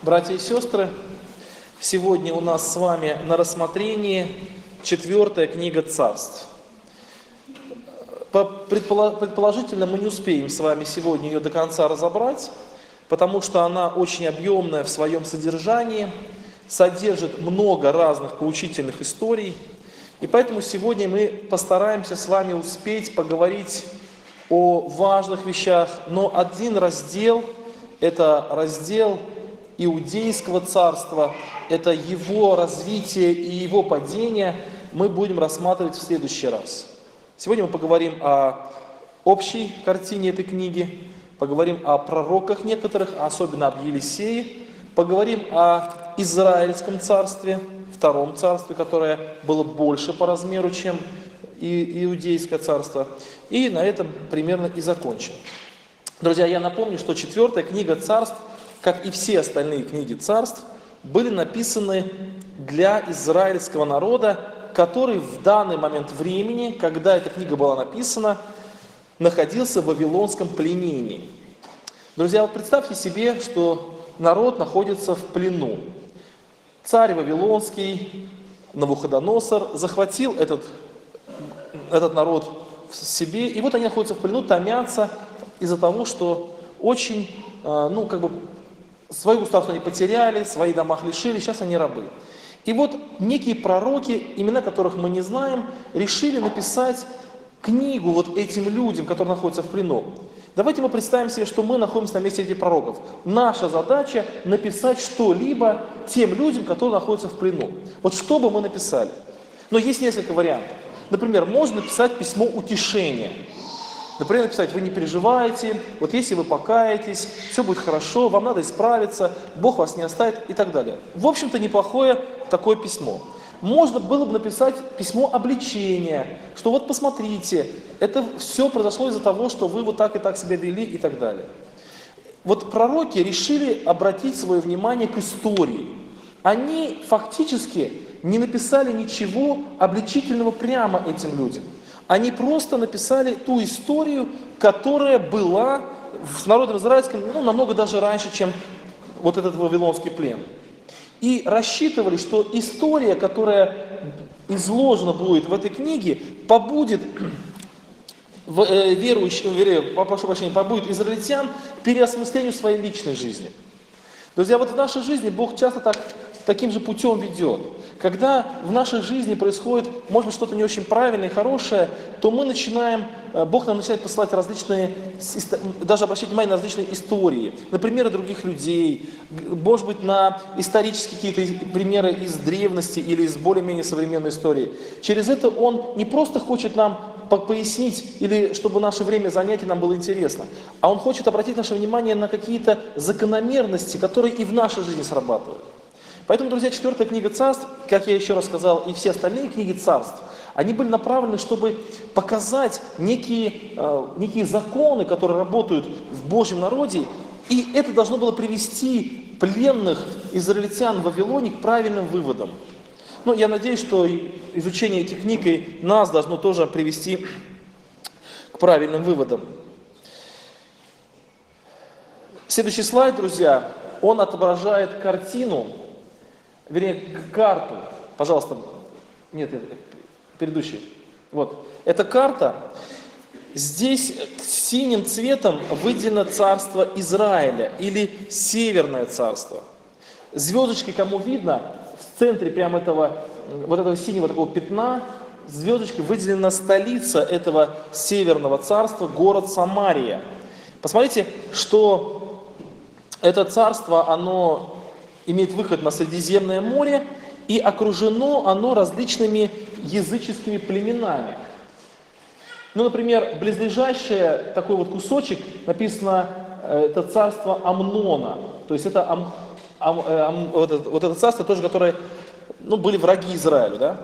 Братья и сестры, сегодня у нас с вами на рассмотрении 4 книга Царств. Предположительно, мы не успеем с вами сегодня ее до конца разобрать, потому что она очень объемная в своем содержании, содержит много разных поучительных историй, и поэтому сегодня мы постараемся с вами успеть поговорить о важных вещах, но один раздел, это раздел Иудейского царства, это его развитие и его падение, мы будем рассматривать в следующий раз. Сегодня мы поговорим о общей картине этой книги, поговорим о пророках некоторых, особенно об Елисее, поговорим о Израильском царстве, втором царстве, которое было больше по размеру, чем Иудейское царство, и на этом примерно и закончим. Друзья, я напомню, что 4 книга Царств, как и все остальные книги Царств, были написаны для израильского народа, который в данный момент времени, когда эта книга была написана, находился в вавилонском пленении. Друзья, вот представьте себе, что народ находится в плену. Царь Вавилонский, Навуходоносор, захватил этот народ в себе, и вот они находятся в плену, томятся из-за того, что очень, свою государство они потеряли, свои дома лишили, сейчас они рабы. И вот некие пророки, имена которых мы не знаем, решили написать книгу вот этим людям, которые находятся в плену. Давайте мы представим себе, что мы находимся на месте этих пророков. Наша задача написать что-либо тем людям, которые находятся в плену. Вот что бы мы написали? Но есть несколько вариантов. Например, можно написать письмо утешения. Например, написать: вы не переживайте, вот если вы покаетесь, все будет хорошо, вам надо исправиться, Бог вас не оставит и так далее. В общем-то, неплохое такое письмо. Можно было бы написать письмо обличения, что вот посмотрите, это все произошло из-за того, что вы вот так и так себя вели и так далее. Вот пророки решили обратить свое внимание к истории. Они фактически не написали ничего обличительного прямо этим людям. Они просто написали ту историю, которая была с народом израильским намного даже раньше, чем вот этот вавилонский плен. И рассчитывали, что история, которая изложена будет в этой книге, побудет побудет израильтян переосмыслению своей личной жизни. Друзья, вот в нашей жизни Бог часто таким же путем ведет. Когда в нашей жизни происходит, может быть, что-то не очень правильное и хорошее, то Бог нам начинает посылать различные, даже обращать внимание на различные истории, на примеры других людей, может быть, на исторические какие-то примеры из древности или из более-менее современной истории. Через это Он не просто хочет нам пояснить, или чтобы наше время занятий нам было интересно, а Он хочет обратить наше внимание на какие-то закономерности, которые и в нашей жизни срабатывают. Поэтому, друзья, 4 книга Царств, как я еще раз сказал, и все остальные книги Царств, они были направлены, чтобы показать некие законы, которые работают в Божьем народе, и это должно было привести пленных израильтян в Вавилоне к правильным выводам. Я надеюсь, что изучение этих книг и нас должно тоже привести к правильным выводам. Следующий слайд, друзья, он отображает картину, карту. Пожалуйста, предыдущий. Вот, это карта. Здесь синим цветом выделено царство Израиля или Северное царство. Звездочки, кому видно, в центре прямо этого синего такого пятна, звездочкой выделена столица этого Северного царства, город Самария. Посмотрите, что это царство, оно имеет выход на Средиземное море, и окружено оно различными языческими племенами. Например, близлежащее такой вот кусочек, написано, это царство Амнона. То есть это вот это царство тоже, которое были враги Израилю. Да?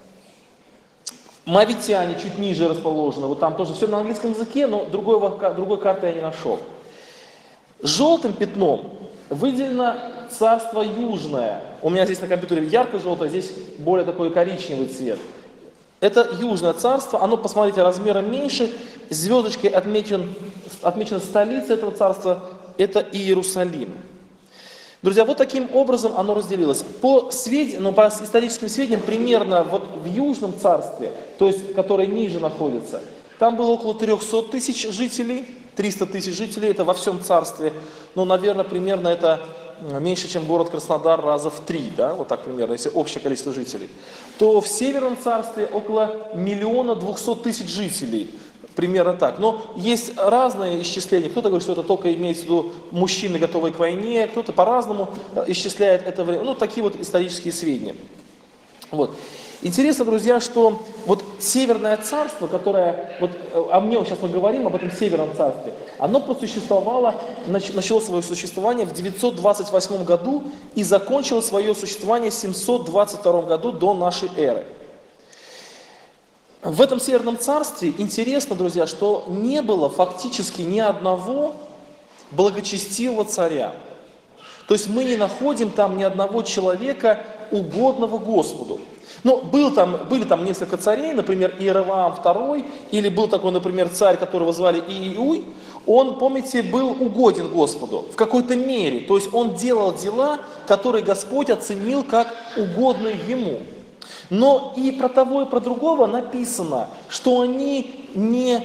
Моавитяне чуть ниже расположены, вот там тоже все на английском языке, но другой карты я не нашел. Желтым пятном выделено царство Южное. У меня здесь на компьютере ярко-желтое, здесь более такой коричневый цвет. Это Южное царство, оно, посмотрите, размером меньше, звездочкой отмечена столица этого царства, это Иерусалим. Друзья, вот таким образом оно разделилось. По историческим сведениям, примерно вот в Южном царстве, то есть, которое ниже находится, там было около 300 тысяч жителей, 300 тысяч жителей, это во всем царстве. Ну, наверное, примерно это меньше, чем город Краснодар раза в 3, да, вот так примерно, если общее количество жителей. То в Северном царстве около 1 200 000 жителей. Примерно так. Но есть разные исчисления. Кто-то говорит, что это только имеется в виду мужчины, готовые к войне, кто-то по-разному исчисляет это время. Ну, такие вот исторические сведения. Вот. Интересно, друзья, что вот Северное царство, которое, вот о нем сейчас мы говорим, об этом Северном царстве, оно просуществовало, начало свое существование в 928 году и закончило свое существование в 722 году до нашей эры. В этом Северном царстве интересно, друзья, что не было фактически ни одного благочестивого царя. То есть мы не находим там ни одного человека, угодного Господу. Ну, были там несколько царей, например, Иеровоам II, или был такой, например, царь, которого звали Иуй. Он, помните, был угоден Господу в какой-то мере. То есть он делал дела, которые Господь оценил как угодные ему. Но и про того, и про другого написано, что они не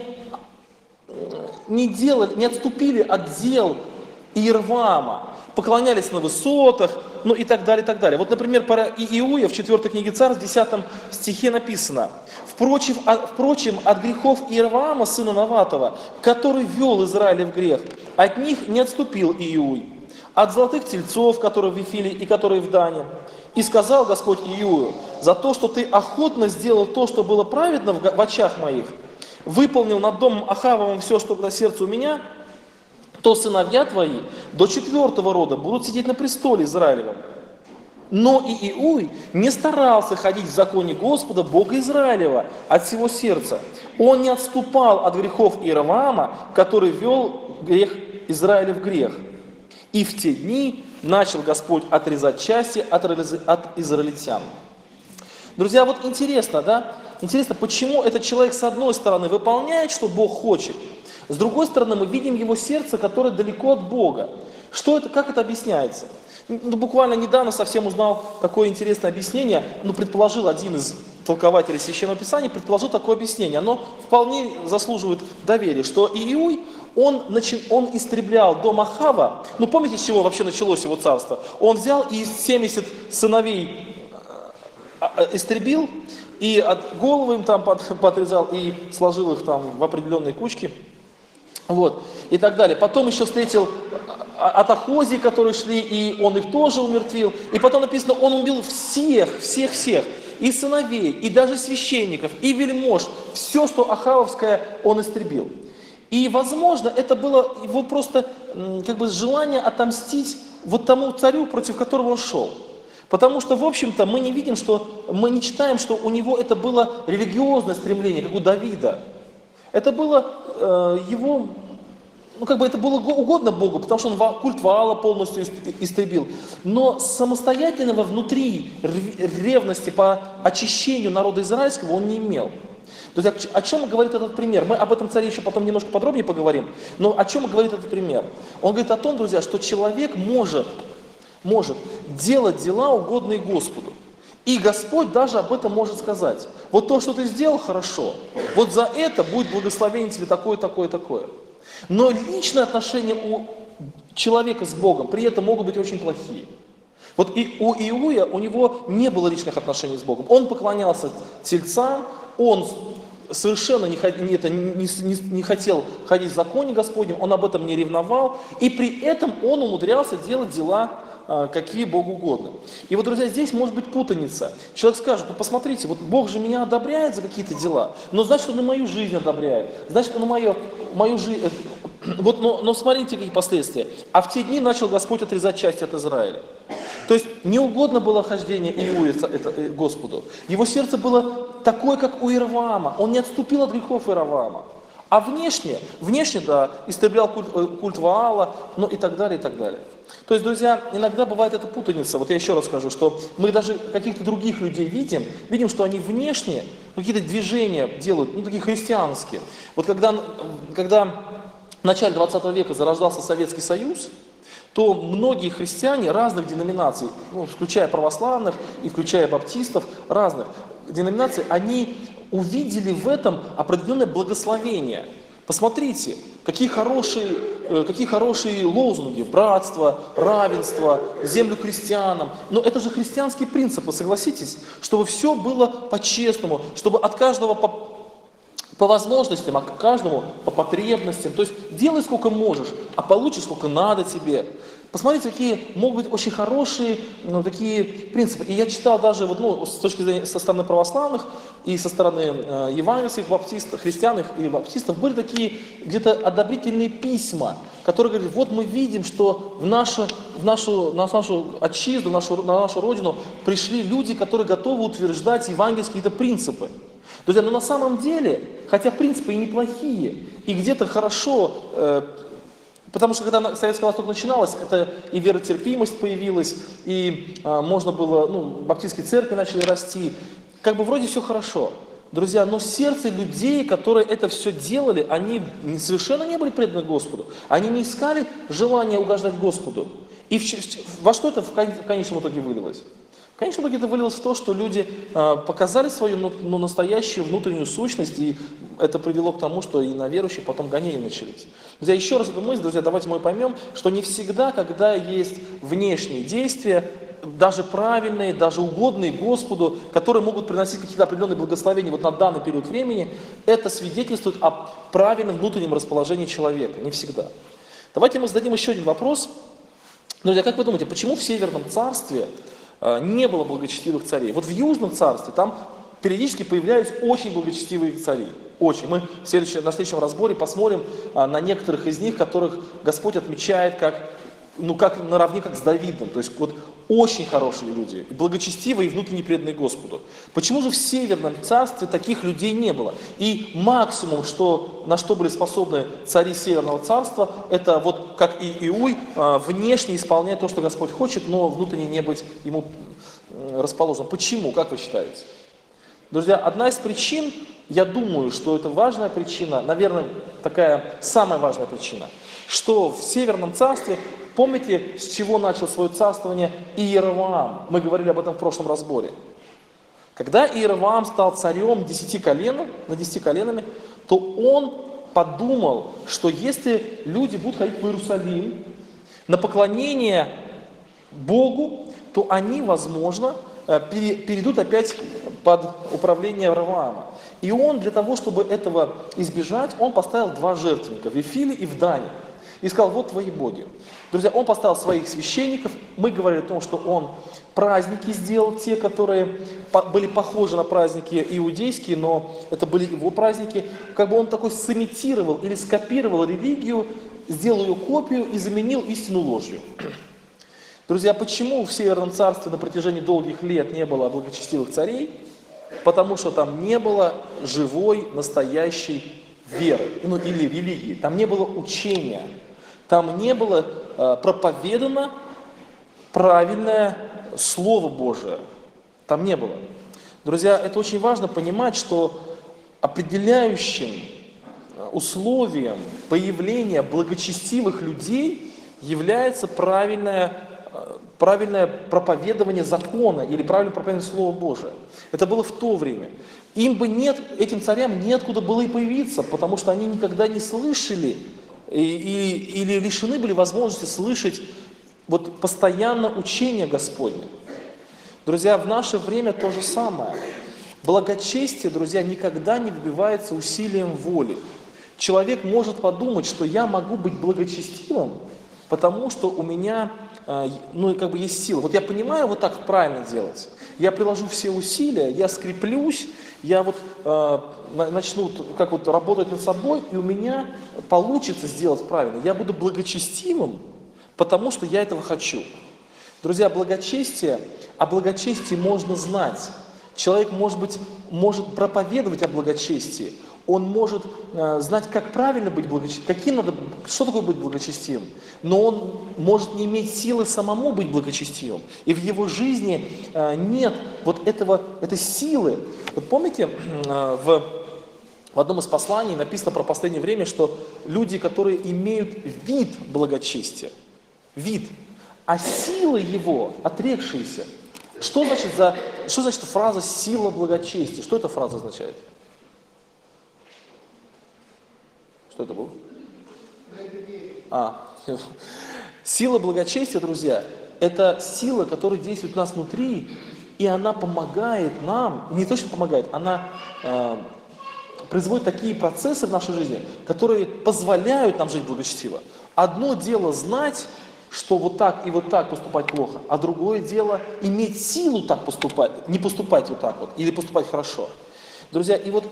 отступили от дел Иеровоама, поклонялись на высотах, ну и так далее, и так далее. Вот, например, про Иуя в 4 книге Царств, в 10 стихе написано: «Впрочем, от грехов Иеровоама, сына Наватова, который вел Израиля в грех, от них не отступил Иуй, от золотых тельцов, которые в Вифиле и которые в Дане. И сказал Господь Иую: за то, что ты охотно сделал то, что было праведно в очах моих, выполнил над домом Ахавовым все, что на сердце у меня, то сыновья твои до 4-го рода будут сидеть на престоле Израилевом. Но и Иуй не старался ходить в законе Господа, Бога Израилева, от всего сердца. Он не отступал от грехов Иеровоама, который вел грех Израиля в грех. И в те дни начал Господь отрезать части от израильтян». Друзья, вот интересно, да? Интересно, почему этот человек с одной стороны выполняет, что Бог хочет, с другой стороны мы видим его сердце, которое далеко от Бога. Что это, как это объясняется? Ну, буквально недавно совсем узнал такое интересное объяснение, предположил один из толкователей Священного Писания, предположил такое объяснение. Оно вполне заслуживает доверия, что Иуй, он истреблял дом Ахава. Ну, помните, с чего вообще началось его царство? Он взял и из 70 сыновей истребил, и от головы им там подрезал, и сложил их там в определенные кучки. Вот, и так далее. Потом еще встретил от Ахозии, которые шли, и он их тоже умертвил. И потом написано, он убил всех, и сыновей, и даже священников, и вельмож. Все, что ахавовское, он истребил. И, возможно, это было его просто желание отомстить вот тому царю, против которого он шел. Потому что, в общем-то, мы не читаем, что у него это было религиозное стремление, как у Давида. Это было его, это было угодно Богу, потому что он культ Ваала полностью истребил. Но самостоятельного внутри ревности по очищению народа израильского он не имел. То есть о чем говорит этот пример? Мы об этом царе еще потом немножко подробнее поговорим. Но о чем говорит этот пример? Он говорит о том, друзья, что человек может делать дела, угодные Господу. И Господь даже об этом может сказать. Вот то, что ты сделал, хорошо. Вот за это будет благословение тебе такое, такое, такое. Но личные отношения у человека с Богом при этом могут быть очень плохие. Вот и у Иуя, у него не было личных отношений с Богом. Он поклонялся тельцам, он совершенно не хотел ходить в законе Господнем, он об этом не ревновал, и при этом он умудрялся делать дела, какие Богу угодно. И вот, друзья, здесь может быть путаница. Человек скажет: посмотрите, вот Бог же меня одобряет за какие-то дела, но значит, Он и мою жизнь одобряет, значит, Он и мою жизнь... Вот, но смотрите, какие последствия. А в те дни начал Господь отрезать части от Израиля. То есть не угодно было хождение Иуя Господу. Его сердце было такое, как у Иеровоама. Он не отступил от грехов Иеровоама. А внешне, да, истреблял культ Ваала, ну и так далее, и так далее. То есть, друзья, иногда бывает эта путаница. Вот я еще раз скажу, что мы даже каких-то других людей видим, что они внешне какие-то движения делают, такие христианские. Вот когда в начале 20 века зарождался Советский Союз, то многие христиане разных деноминаций, ну, включая православных и включая баптистов, разных деноминаций, они увидели в этом определенное благословение. Посмотрите, какие хорошие лозунги: братство, равенство, землю крестьянам. Но это же христианские принципы, согласитесь, чтобы все было по-честному, чтобы от каждого по возможностям, а каждому по потребностям. То есть делай сколько можешь, а получишь сколько надо тебе. Посмотрите, какие могут быть очень хорошие такие принципы. И я читал даже с точки зрения со стороны православных и со стороны евангельских баптистов, христиан и баптистов, были такие где-то одобрительные письма, которые говорят: вот мы видим, что на нашу отчизну, на нашу родину пришли люди, которые готовы утверждать евангельские какие-то принципы. Друзья, но на самом деле, хотя принципы и неплохие, и где-то хорошо, потому что когда Советский Восток начиналось, это и веротерпимость появилась, и можно было, баптистские церкви начали расти, как бы вроде все хорошо. Друзья, но сердце людей, которые это все делали, они совершенно не были преданы Господу, они не искали желания угождать Господу. И во что это в конечном итоге вылилось? В конечном итоге это вылилось в то, что люди показали свою настоящую внутреннюю сущность, и это привело к тому, что и на верующих потом гонения начались. Друзья, еще раз эту мысль, друзья, давайте мы поймем, что не всегда, когда есть внешние действия, даже правильные, даже угодные Господу, которые могут приносить какие-то определенные благословения на данный период времени, это свидетельствует о правильном внутреннем расположении человека. Не всегда. Давайте мы зададим еще один вопрос. Друзья, как вы думаете, почему в Северном Царстве не было благочестивых царей? Вот в Южном Царстве там периодически появлялись очень благочестивые цари. Очень. Мы на следующем разборе посмотрим на некоторых из них, которых Господь отмечает как наравне как с Давидом. То есть очень хорошие люди, благочестивые и внутренне преданные Господу. Почему же в Северном Царстве таких людей не было? И максимум, на что были способны цари Северного Царства, это как и Иуй, внешне исполнять то, что Господь хочет, но внутренне не быть ему расположенным. Почему? Как вы считаете? Друзья, одна из причин, я думаю, что это важная причина, наверное, такая самая важная причина, что в Северном Царстве, помните, с чего начал свое царствование Иеровоам? Мы говорили об этом в прошлом разборе. Когда Иеровоам стал царем над 10 коленами, то он подумал, что если люди будут ходить в Иерусалим на поклонение Богу, то они, возможно, перейдут опять под управление Иеровоама. И он, для того, чтобы этого избежать, он поставил 2 жертвенника, в Вифиле и в Дане. И сказал: вот твои боги. Друзья, он поставил своих священников. Мы говорили о том, что он праздники сделал, те, которые были похожи на праздники иудейские, но это были его праздники. Как бы он такой сымитировал или скопировал религию, сделал ее копию и заменил истину ложью. Друзья, почему в Северном Царстве на протяжении долгих лет не было благочестивых царей? Потому что там не было живой, настоящей веры, или религии. Там не было учения. Там не было проповедано правильное Слово Божие. Там не было. Друзья, это очень важно понимать, что определяющим условием появления благочестивых людей является правильное проповедование закона или правильное проповедование Слова Божия. Это было в то время. Этим царям неоткуда было и появиться, потому что они никогда не слышали или лишены были возможности слышать постоянно учение Господне. Друзья, в наше время то же самое. Благочестие, друзья, никогда не добивается усилием воли. Человек может подумать, что я могу быть благочестивым, потому что у меня есть сила. Я понимаю так правильно делать. Я приложу все усилия, я скреплюсь, я начну работать над собой, и у меня получится сделать правильно. Я буду благочестивым, потому что я этого хочу. Друзья, о благочестии можно знать. Человек, может проповедовать о благочестии. Он может знать, как правильно быть благочестивым, что такое быть благочестивым. Но он может не иметь силы самому быть благочестивым. И в его жизни нет этой силы. Помните, в одном из посланий написано про последнее время, что люди, которые имеют вид благочестия, вид, а сила его отрекшиеся. Что значит фраза «сила благочестия»? Что эта фраза означает? Что это было? Сила благочестия, друзья, это сила, которая действует у нас внутри, и она помогает нам, не то что помогает, она производит такие процессы в нашей жизни, которые позволяют нам жить благочестиво. Одно дело знать, что вот так и вот так поступать плохо, а другое дело иметь силу так поступать, не поступать вот так вот, или поступать хорошо. Друзья, и вот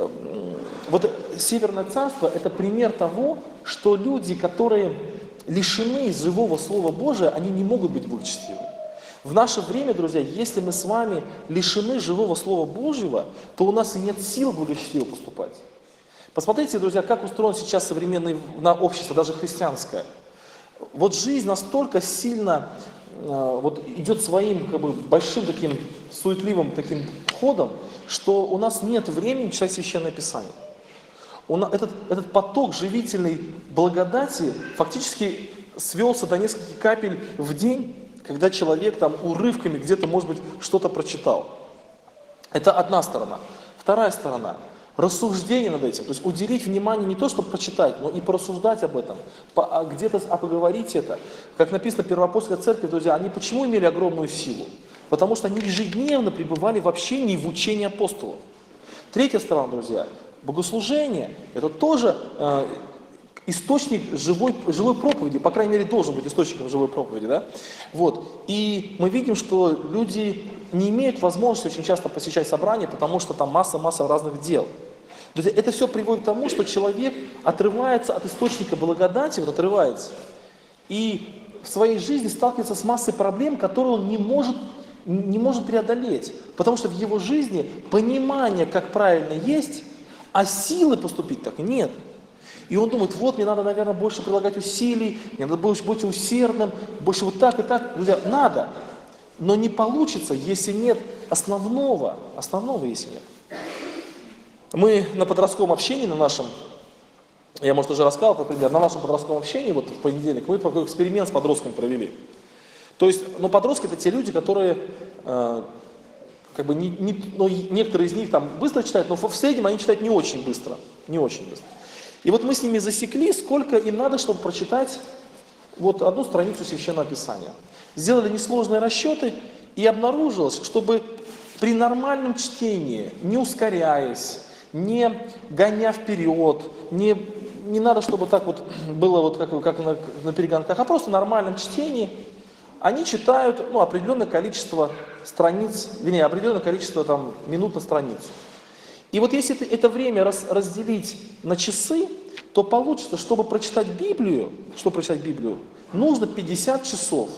Северное Царство – это пример того, что люди, которые лишены живого Слова Божия, они не могут быть благочестивы. В наше время, друзья, если мы с вами лишены живого Слова Божьего, то у нас и нет сил благочестиво поступать. Посмотрите, друзья, как устроено сейчас современное общество, даже христианское. Вот жизнь настолько сильно идет своим большим таким суетливым таким ходом, что у нас нет времени читать Священное Писание. Этот поток живительной благодати фактически свелся до нескольких капель в день, когда человек там урывками где-то, может быть, что-то прочитал. Это одна сторона. Вторая сторона – рассуждение над этим. То есть уделить внимание не то, чтобы прочитать, но и порассуждать об этом, где-то поговорить это. Как написано в Первоапостольской церкви, друзья, они почему имели огромную силу? Потому что они ежедневно пребывали в общении, в учении апостолов. Третья сторона, друзья, богослужение – это тоже источник живой проповеди, по крайней мере, должен быть источником живой проповеди, да? И мы видим, что люди не имеют возможности очень часто посещать собрания, потому что там масса разных дел. Друзья, это все приводит к тому, что человек отрывается от источника благодати, отрывается, и в своей жизни сталкивается с массой проблем, которые он не может преодолеть, потому что в его жизни понимание, как правильно есть, а силы поступить так нет. И он думает, мне надо, наверное, больше прилагать усилий, мне надо больше быть усердным, больше вот так и так. Друзья, надо. Но не получится, если нет основного если нет. Мы на подростковом общении, я, может, уже рассказал, например, на нашем подростковом общении, в понедельник, мы такой эксперимент с подростками провели. То есть, подростки — это те люди, которые, некоторые из них там быстро читают, но в среднем они читают не очень быстро. И мы с ними засекли, сколько им надо, чтобы прочитать одну страницу Священного Писания. Сделали несложные расчеты, и обнаружилось, чтобы при нормальном чтении, не ускоряясь, не гоня вперед, не надо, чтобы так было как на перегонках, а просто в нормальном чтении, они читают определенное количество страниц, определенное количество минут на страницу. И если это время разделить на часы, то получится, чтобы прочитать Библию, нужно 50 часов.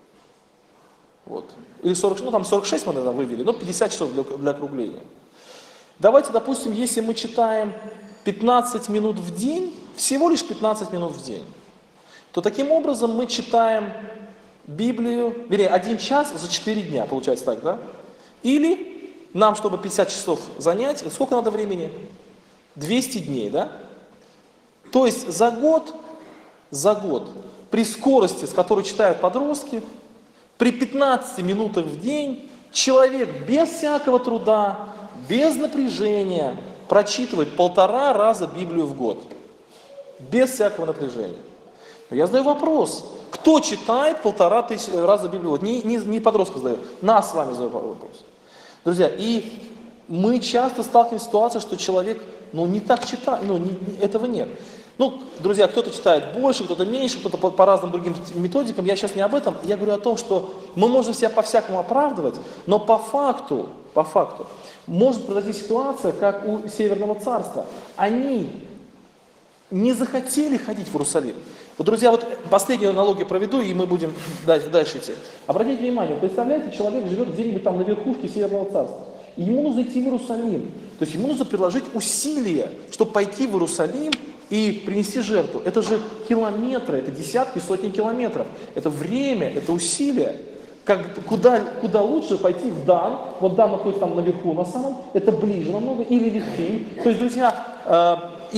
Или 40, 46 мы тогда вывели, 50 часов для округления. Давайте, допустим, если мы читаем 15 минут в день, всего лишь 15 минут в день, то таким образом мы читаем Библию, 1 час за 4 дня, получается так, да? Или нам, чтобы 50 часов занять, сколько надо времени? 200 дней, да? То есть за год, при скорости, с которой читают подростки, при 15 минутах в день, человек без всякого труда, без напряжения прочитывает 1,5 раза Библию в год. Без всякого напряжения. Но я задаю вопрос, кто читает 1,5 раза Библию в год? Не подростка задаю, нас с вами задаю вопрос. Друзья, и мы часто сталкиваемся с ситуацией, что человек, не так читает, этого нет. Друзья, кто-то читает больше, кто-то меньше, кто-то по разным другим методикам, я сейчас не об этом, я говорю о том, что мы можем себя по-всякому оправдывать, но по факту, может произойти ситуация, как у Северного Царства. Они не захотели ходить в Иерусалим. Друзья, последнюю аналогию проведу, и мы будем дальше идти. Обратите внимание, представляете, человек живет где-нибудь там на верхушке Северного Царства, и ему нужно идти в Иерусалим. То есть ему нужно приложить усилия, чтобы пойти в Иерусалим и принести жертву. Это же километры, это десятки, сотни километров. Это время, это усилия. Куда лучше пойти в Дан, Дан находится там наверху на самом, это ближе намного, или Вифиль. То есть, друзья, и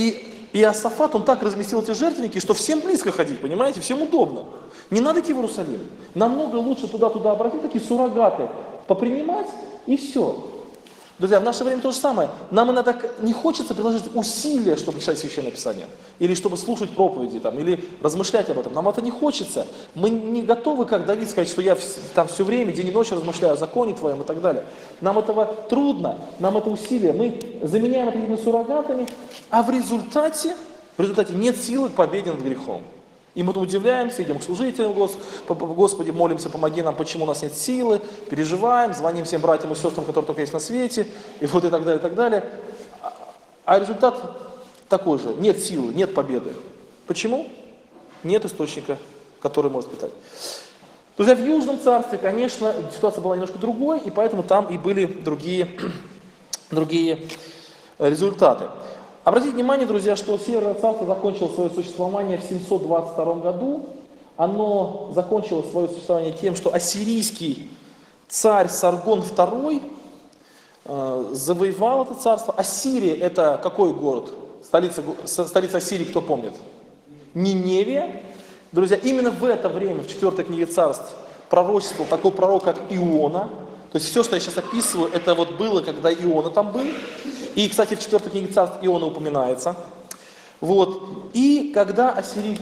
И Иосафат, он так разместил эти жертвенники, что всем близко ходить, понимаете, всем удобно. Не надо идти в Иерусалим. Намного лучше туда обратить, такие суррогаты попринимать, и все. Друзья, в наше время то же самое. Нам иногда не хочется приложить усилия, чтобы читать Священное Писание, или чтобы слушать проповеди, там, или размышлять об этом. Нам это не хочется. Мы не готовы, как Давид, сказать, что я там все время, день и ночь размышляю о законе твоем и так далее. Нам этого трудно, нам это усилие. Мы заменяем это какими-то суррогатами, а в результате нет силы к победе над грехом. И мы удивляемся, идем к служителям, Господи, молимся, помоги нам, почему у нас нет силы, переживаем, звоним всем братьям и сестрам, которые только есть на свете, и вот и так далее, и так далее. А результат такой же, нет силы, нет победы. Почему? Нет источника, который может питать. Друзья, в Южном царстве, конечно, ситуация была немножко другой, и поэтому там и были другие результаты. Обратите внимание, друзья, что Северное царство закончило свое существование в 722 году. Оно закончило свое существование тем, что ассирийский царь Саргон II завоевал это царство. Ассирия — это какой город? Столица Ассирии, кто помнит? Ниневия. Друзья, именно в это время, в 4 книге царств, пророчествовал такой пророк, как Иона. То есть все, что я сейчас описываю, это вот было, когда Иона там был. И, кстати, в 4 книге царств Иона упоминается. Вот. И когда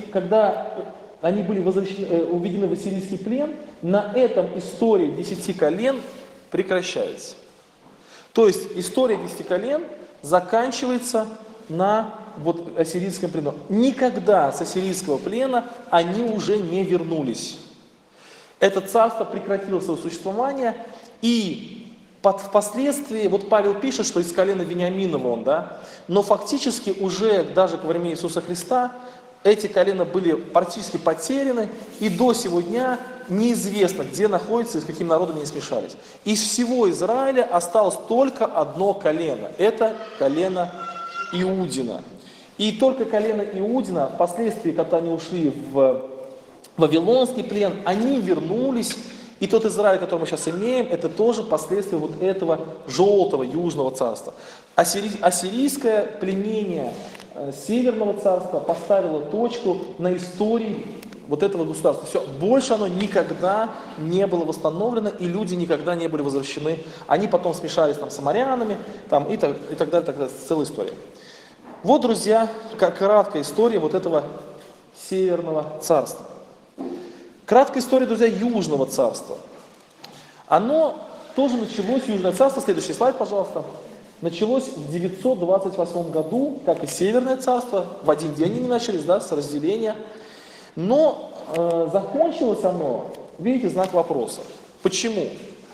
они были уведены в ассирийский плен, на этом история 10 колен прекращается. То есть история 10 колен заканчивается на ассирийском плену. Никогда с ассирийского плена они уже не вернулись. Это царство прекратило свое существование, и впоследствии, Павел пишет, что из колена Вениаминова он, но фактически уже даже во время Иисуса Христа эти колена были практически потеряны, и до сего дня неизвестно, где находятся и с каким народом они смешались. Из всего Израиля осталось только одно колено, это колено Иудина. И только колено Иудина, впоследствии, когда они ушли в Вавилонский плен, они вернулись. И тот Израиль, который мы сейчас имеем, это тоже последствия этого желтого южного царства. Ассирийское пленение северного царства поставило точку на истории этого государства. Все, больше оно никогда не было восстановлено, и люди никогда не были возвращены. Они потом смешались с самарянами, и так далее, целая история. Вот, друзья, краткая история этого северного царства. Краткая история, друзья, Южного царства. Оно тоже началось, Южное царство, следующий слайд, пожалуйста, началось в 928 году, как и Северное царство, в один день они начались, с разделения. Но закончилось оно, видите, знак вопроса. Почему?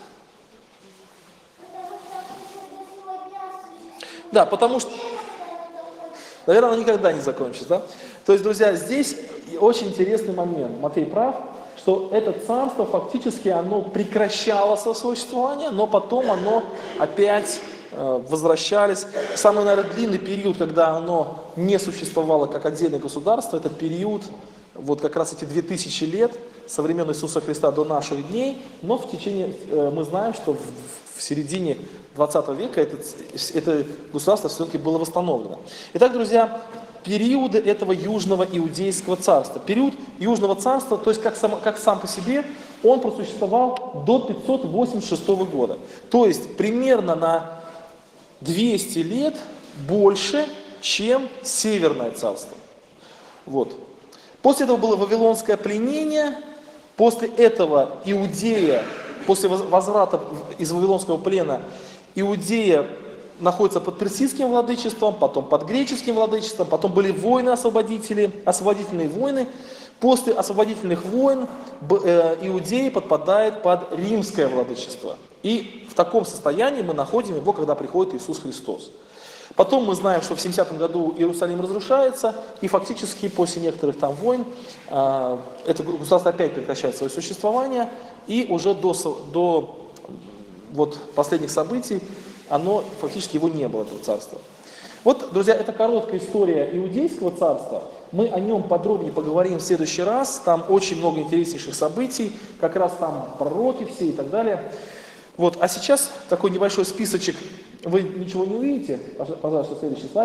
Да, потому что, наверное, оно никогда не закончится, То есть, друзья, здесь очень интересный момент. Матфей прав, что это царство фактически оно прекращало свое существование, но потом оно опять возвращались. Самый, наверное, длинный период, когда оно не существовало как отдельное государство, это период, как раз эти 2000 лет, со времен Иисуса Христа до наших дней, но в течение, мы знаем, что в середине 20 века это государство все-таки было восстановлено. Итак, друзья, периоды этого Южного Иудейского царства. Период Южного царства, то есть как сам по себе, он просуществовал до 586 года. То есть примерно на 200 лет больше, чем Северное царство. После этого было Вавилонское пленение, после этого Иудея, после возврата из Вавилонского плена, Иудея находится под персидским владычеством, потом под греческим владычеством, потом были освободительные войны. После освободительных войн Иудея подпадает под римское владычество. И в таком состоянии мы находим его, когда приходит Иисус Христос. Потом мы знаем, что в 70 году Иерусалим разрушается, и фактически после некоторых войн это государство опять прекращает свое существование, и уже до последних событий оно фактически его не было, этого царства. Друзья, это короткая история Иудейского царства. Мы о нем подробнее поговорим в следующий раз. Там очень много интереснейших событий, как раз там пророки все и так далее. А сейчас такой небольшой списочек. Вы ничего не увидите. Пожалуйста, следующий слайд.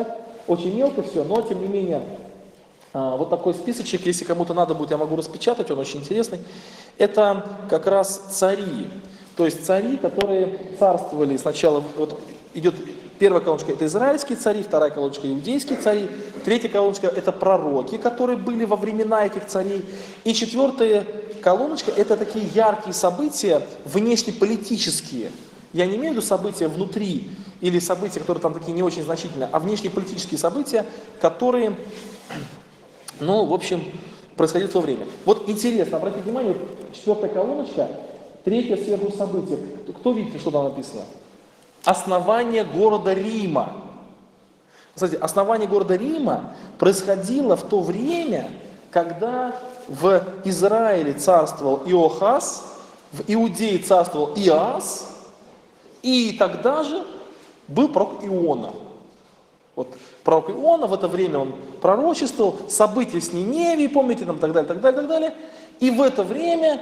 очень мелко все, но тем не менее, вот такой списочек, если кому-то надо будет, я могу распечатать, он очень интересный. Это как раз цари, то есть цари, которые царствовали сначала, вот идет первая колоночка, это израильские цари, вторая колоночка иудейские цари, третья колоночка это пророки, которые были во времена этих царей, и четвертая колоночка это такие яркие события, внешнеполитические. Я не имею в виду события внутри или события, которые там такие не очень значительные, а внешнеполитические события, которые, ну, в общем, происходили в то время. Вот интересно, обратите внимание, четвертая колоночка, третье сверху событие. Кто видит, что там написано? Основание города Рима. Кстати, основание города Рима происходило в то время, когда в Израиле царствовал Иохас, в Иудее царствовал Иас, и тогда же был пророк Иона. Вот пророк Иона, в это время он пророчествовал, события с Ниневией, помните, там, так далее, так далее, так далее. И в это время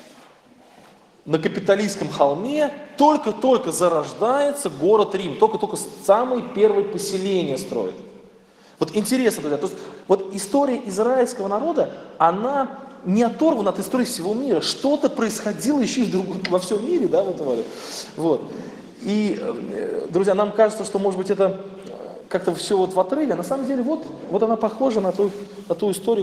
на Капитолийском холме только-только зарождается город Рим, только-только самые первые поселения строят. Вот интересно, друзья, то есть вот история израильского народа, она не оторвана от истории всего мира. Что-то происходило еще и во всем мире, да, вот. И, друзья, нам кажется, что, может быть, это как-то все вот в отрыве, а на самом деле вот она похожа на ту историю,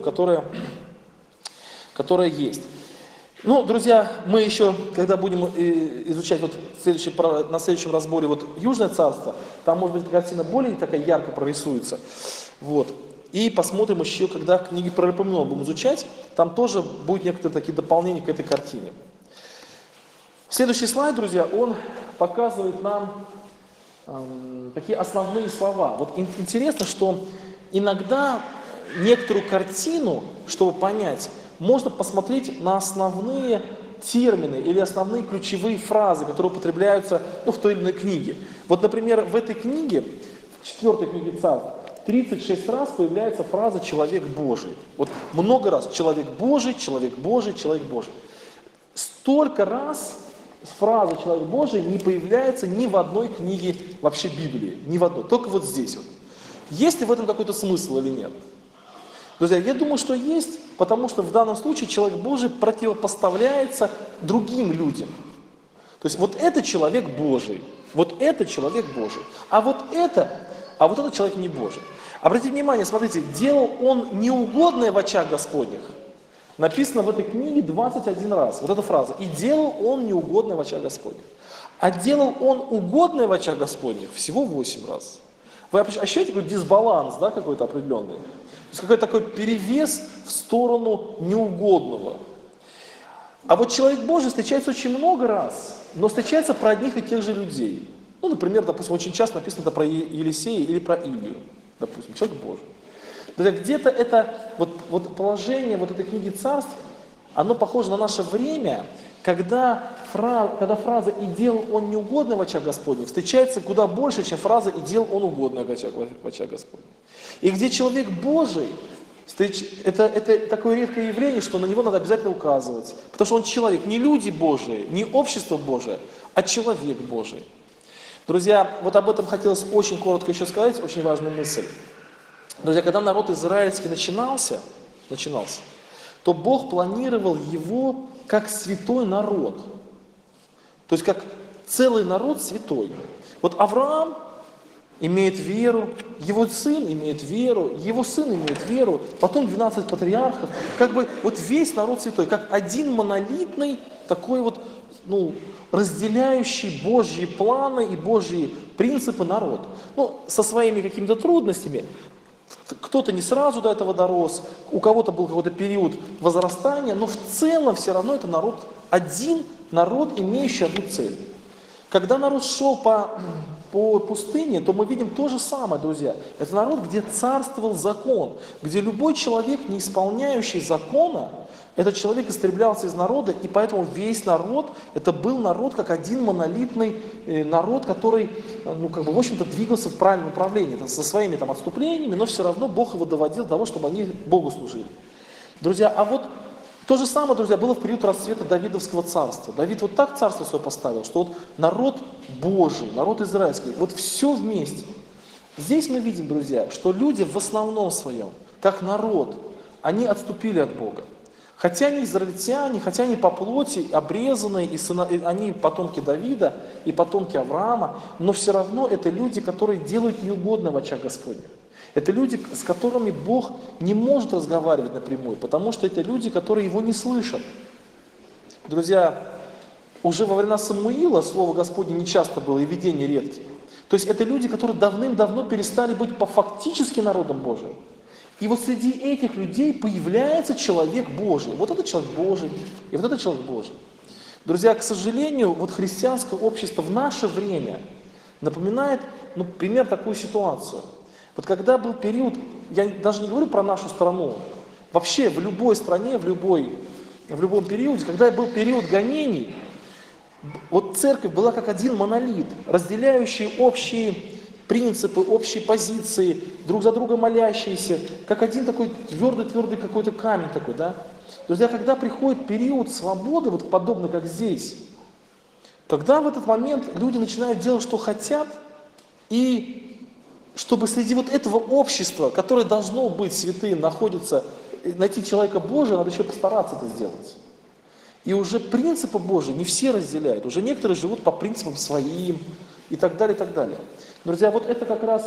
которая есть. Ну, друзья, мы еще, когда будем изучать на следующем разборе Южное царство, там, может быть, картина более такая ярко прорисуется. Вот. И посмотрим еще, когда книги про Репомнона будем изучать, там тоже будут некоторые такие дополнения к этой картине. Следующий слайд, друзья, он показывает нам такие основные слова. Вот интересно, что иногда некоторую картину, чтобы понять, можно посмотреть на основные термины или основные ключевые фразы, которые употребляются в той или иной книге. Вот, например, в этой книге, в 4 книге Царств, 36 раз появляется фраза «человек Божий». Вот много раз «человек Божий», «человек Божий», «человек Божий». Столько раз фраза «человек Божий» не появляется ни в одной книге вообще Библии, ни в одной, только вот здесь вот. Есть ли в этом какой-то смысл или нет? Друзья, я думаю, что есть, потому что в данном случае человек Божий противопоставляется другим людям. То есть вот это человек Божий, вот это человек Божий, а вот этот человек не Божий. Обратите внимание, смотрите, делал он неугодное в очах Господних. Написано в этой книге 21 раз, вот эта фраза. И делал он неугодное в очах Господних. А делал он угодное в очах Господних всего 8 раз. Вы ощущаете какой-то дисбаланс, да, какой-то определенный? То есть какой-то такой перевес в сторону неугодного. А вот человек Божий встречается очень много раз, но встречается про одних и тех же людей. Ну, например, допустим, очень часто написано это про Елисея или про Илию, допустим, человек Божий. Где-то это, вот положение вот этой книги Царств, оно похоже на наше время, когда фраза «и делал он неугодное в очах Господних» встречается куда больше, чем фраза «и делал он угодное в очах Господних». И где человек Божий, это такое редкое явление, что на него надо обязательно указывать. Потому что он человек, не люди Божии, не общество Божие, а человек Божий. Друзья, вот об этом хотелось очень коротко еще сказать, очень важную мысль. Друзья, когда народ израильский начинался, то Бог планировал его как святой народ. То есть как целый народ святой. Вот Авраам имеет веру, его сын имеет веру, его сын имеет веру, потом 12 патриархов. Как бы вот весь народ святой, как один монолитный, такой вот, разделяющий Божьи планы и Божьи принципы народ. Со своими какими-то трудностями. Кто-то не сразу до этого дорос, у кого-то был какой-то период возрастания, но в целом все равно это один народ, имеющий одну цель. Когда народ шел по пустыне, то мы видим то же самое, друзья. Это народ, где царствовал закон, где любой человек, не исполняющий закона, этот человек истреблялся из народа, и поэтому весь народ, это был народ как один монолитный народ, который, в общем-то, двигался в правильном направлении, со своими отступлениями, но все равно Бог его доводил до того, чтобы они Богу служили. Друзья, а вот то же самое, друзья, было в период расцвета Давидовского царства. Давид вот так царство свое поставил, что вот народ Божий, народ израильский, вот все вместе. Здесь мы видим, друзья, что люди в основном своем, как народ, они отступили от Бога. Хотя они израильтяне, хотя они по плоти обрезанные, и они потомки Давида и потомки Авраама, но все равно это люди, которые делают неугодно в очах Господних. Это люди, с которыми Бог не может разговаривать напрямую, потому что это люди, которые Его не слышат. Друзья, уже во времена Самуила Слово Господне не часто было, и видения редкие. То есть это люди, которые давным-давно перестали быть фактически народом Божиим. И вот среди этих людей появляется человек Божий. Вот это человек Божий, и вот это человек Божий. Друзья, к сожалению, вот христианское общество в наше время напоминает, пример такую ситуацию. Вот когда был период, я даже не говорю про нашу страну, вообще в любой стране, в любом периоде, когда был период гонений, вот церковь была как один монолит, разделяющий общие принципы, общие позиции, друг за друга молящиеся, как один такой твердый какой-то камень такой, да. Друзья, когда приходит период свободы, вот подобно как здесь, тогда в этот момент люди начинают делать, что хотят, и чтобы среди вот этого общества, которое должно быть святым, найти человека Божия, надо еще постараться это сделать. И уже принципы Божьи не все разделяют, уже некоторые живут по принципам своим и так далее, и так далее. Друзья, вот это как раз,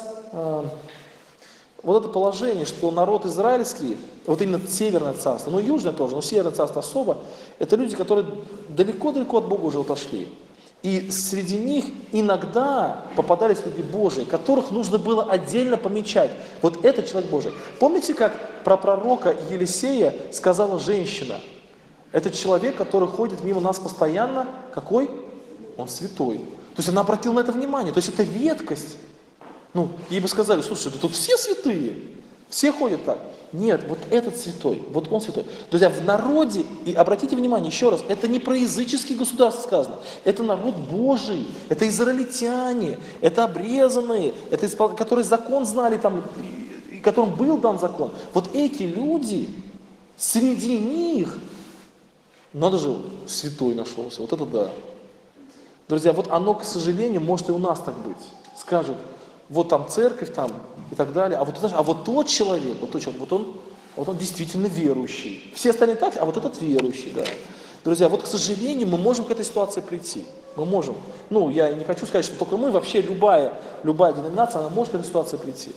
вот это положение, что народ израильский, вот именно Северное царство, Южное тоже, но Северное царство особо, это люди, которые далеко-далеко от Бога уже отошли. И среди них иногда попадались люди Божии, которых нужно было отдельно помечать. Вот это человек Божий. Помните, как про пророка Елисея сказала женщина? Это человек, который ходит мимо нас постоянно. Какой? Он святой. То есть она обратила на это внимание. То есть это редкость. Ей бы сказали, слушай, да тут все святые. Все ходят так. Нет, вот этот святой, вот он святой. Друзья, в народе, и обратите внимание еще раз, это не про языческие государства сказано, это народ Божий, это израильтяне, это обрезанные, это которые закон знали, и которым был дан закон. Вот эти люди, среди них, надо же, святой нашелся, вот это да. Друзья, вот оно, к сожалению, может и у нас так быть. Скажут, вот там церковь там и так далее, а вот тот человек, вот он действительно верующий. Все остальные так, а вот этот верующий, да. Друзья, вот, к сожалению, мы можем к этой ситуации прийти. Мы можем. Я не хочу сказать, что только мы, вообще любая деноминация, она может к этой ситуации прийти.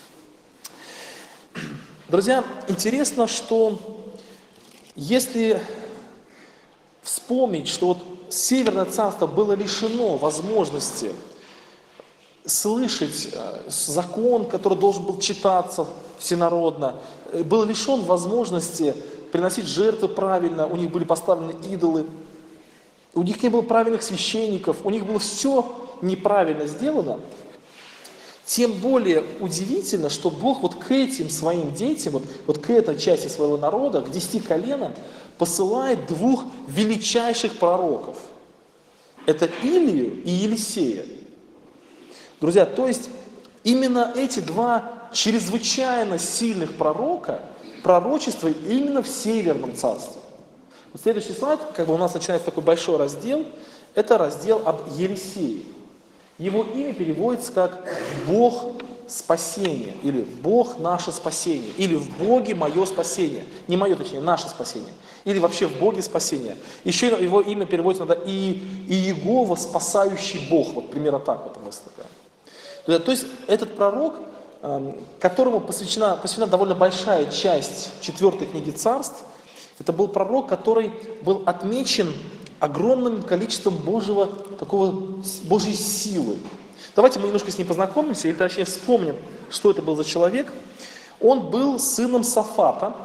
Друзья, интересно, что если вспомнить, что вот Северное царство было лишено возможности слышать закон, который должен был читаться всенародно, был лишен возможности приносить жертвы правильно, у них были поставлены идолы, у них не было правильных священников, у них было все неправильно сделано, тем более удивительно, что Бог вот к этим своим детям, вот к этой части своего народа, к 10 коленам, посылает 2 величайших пророков. Это Илию и Елисея. Друзья, то есть именно эти 2 чрезвычайно сильных пророка пророчествовали именно в Северном царстве. Вот следующий слайд, у нас начинается такой большой раздел, это раздел об Елисее. Его имя переводится как «Бог спасения», или «Бог наше спасение», или «В Боге мое спасение». Не мое, точнее, наше спасение. Или вообще «В Боге спасение». Еще его имя переводится иногда и Иегова спасающий Бог. Вот примерно так вот мысль такая. То есть этот пророк, которому посвящена довольно большая часть 4 книги Царств, это был пророк, который был отмечен огромным количеством Божьей силы. Давайте мы немножко с ним познакомимся, или точнее вспомним, что это был за человек. Он был сыном Сафата,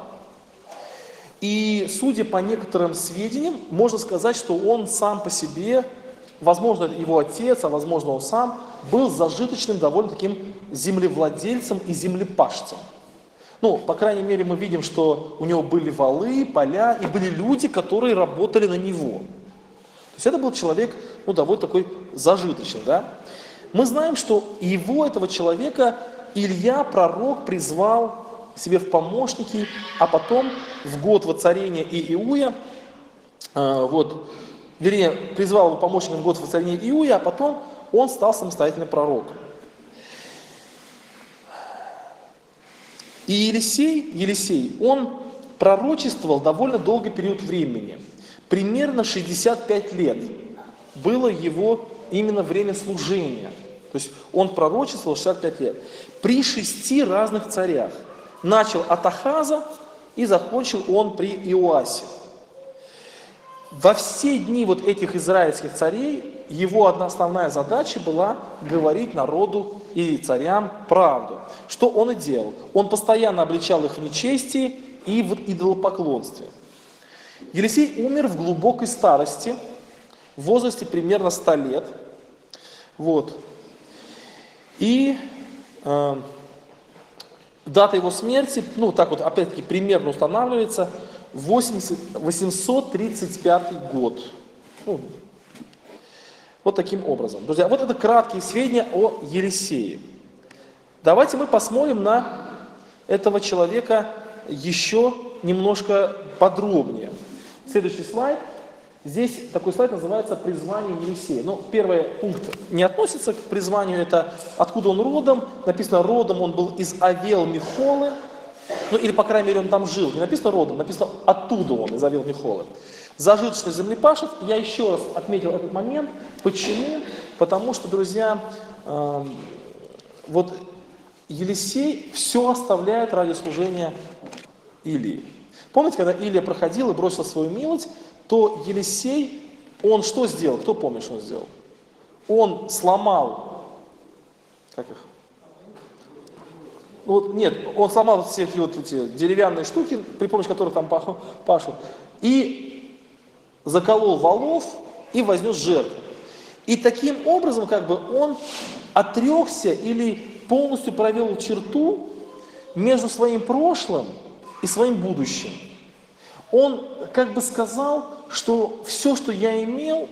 и, судя по некоторым сведениям, можно сказать, что он сам по себе, возможно, его отец, а возможно, он сам, был зажиточным довольно таким землевладельцем и землепашцем. По крайней мере, мы видим, что у него были валы, поля, и были люди, которые работали на него. То есть это был человек, довольно такой зажиточный, да. Мы знаем, что этого человека, Илья, пророк, призвал себе в помощники, а потом в год воцарения Иуя, призвал его помощником в год воцарения Иуя, а потом он стал самостоятельным пророком. И Елисей, он пророчествовал довольно долгий период времени. Примерно 65 лет было его именно время служения. То есть он пророчествовал 65 лет. При 6 разных царях. Начал от Ахаза и закончил он при Иоасе. Во все дни вот этих израильских царей его одна основная задача была говорить народу и царям правду. Что он и делал? Он постоянно обличал их в нечестии и в идолопоклонстве. Елисей умер в глубокой старости, в возрасте примерно 100 лет. Вот. И дата его смерти, ну так вот опять-таки примерно устанавливается, 835 год. Ну, вот таким образом. Друзья, вот это краткие сведения о Елисее. Давайте мы посмотрим на этого человека еще немножко подробнее. Следующий слайд. Здесь такой слайд называется «Призвание Елисея». Ну, первый пункт не относится к призванию, это откуда он родом. Написано, родом он был из Авел-Михолы. Ну, или, по крайней мере, он там жил. Не написано родом, написано оттуда он, из Авел-Михолы. Зажиточный землепашец. Я еще раз отметил этот момент. Почему? Потому что, друзья, вот Елисей все оставляет ради служения Илии. Помните, когда Илия проходил и бросил свою милость, то Елисей, он что сделал? Кто помнит, что он сделал? Он сломал, как их? Вот, нет, он сломал все вот эти деревянные штуки, при помощи которых там пашут, и заколол волов и вознес жертву. И таким образом, как бы, он отрекся или полностью провел черту между своим прошлым и своим будущим. Он как бы сказал, что все, что я имел,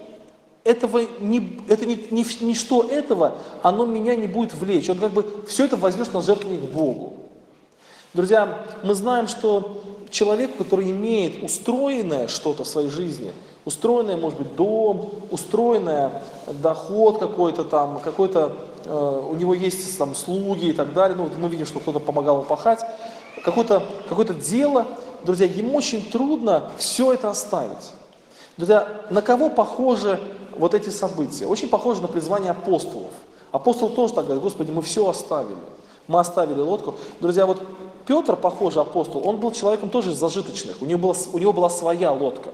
ничто этого, оно меня не будет влечь. Он как бы все это возьмет на жертвенник Богу. Друзья, мы знаем, что человек, который имеет устроенное что-то в своей жизни, устроенное, может быть, дом, устроенное доход какой-то там, у него есть там слуги и так далее, ну, вот мы видим, что кто-то помогал ему пахать, какое-то дело, друзья, ему очень трудно все это оставить. Друзья, на кого похожи вот эти события? Очень похоже на призвание апостолов. Апостол тоже так говорит: Господи, мы все оставили. Мы оставили лодку. Друзья, вот Петр, похожий апостол, он был человеком тоже из зажиточных. У него была своя лодка.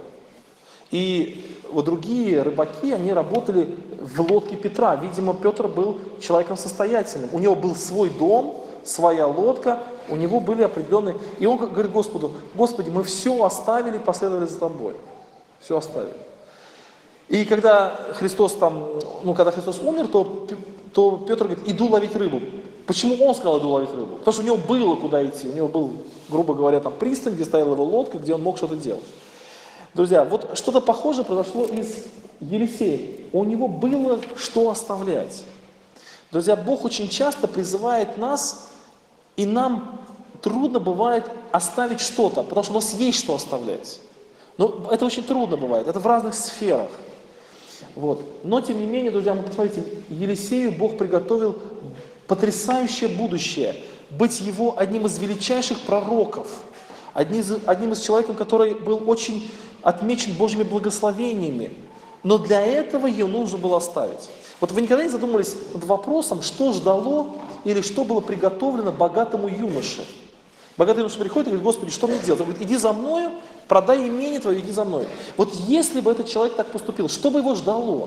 И вот другие рыбаки, они работали в лодке Петра. Видимо, Петр был человеком состоятельным. У него был свой дом, своя лодка, у него были определенные... И он говорит Господу: Господи, мы все оставили, последовали за Тобой. Все оставили. И когда Христос умер, то Петр говорит: иду ловить рыбу. Почему он сказал: иду ловить рыбу? Потому что у него было куда идти. У него был, грубо говоря, там пристань, где стояла его лодка, где он мог что-то делать. Друзья, вот что-то похожее произошло и с Елисеем. У него было что оставлять. Друзья, Бог очень часто призывает нас, и нам трудно бывает оставить что-то, потому что у нас есть что оставлять. Но это очень трудно бывает, это в разных сферах. Вот. Но, тем не менее, друзья, посмотрите, Елисею Бог приготовил потрясающее будущее, быть его одним из величайших пророков, одним из человеков, который был очень отмечен Божьими благословениями. Но для этого ее нужно было оставить. Вот вы никогда не задумывались над вопросом, что ждало или что было приготовлено богатому юноше? Богатый юноша приходит и говорит: Господи, что мне делать? Он говорит: иди за мною, продай имение твое, иди за мной. Вот если бы этот человек так поступил, что бы его ждало?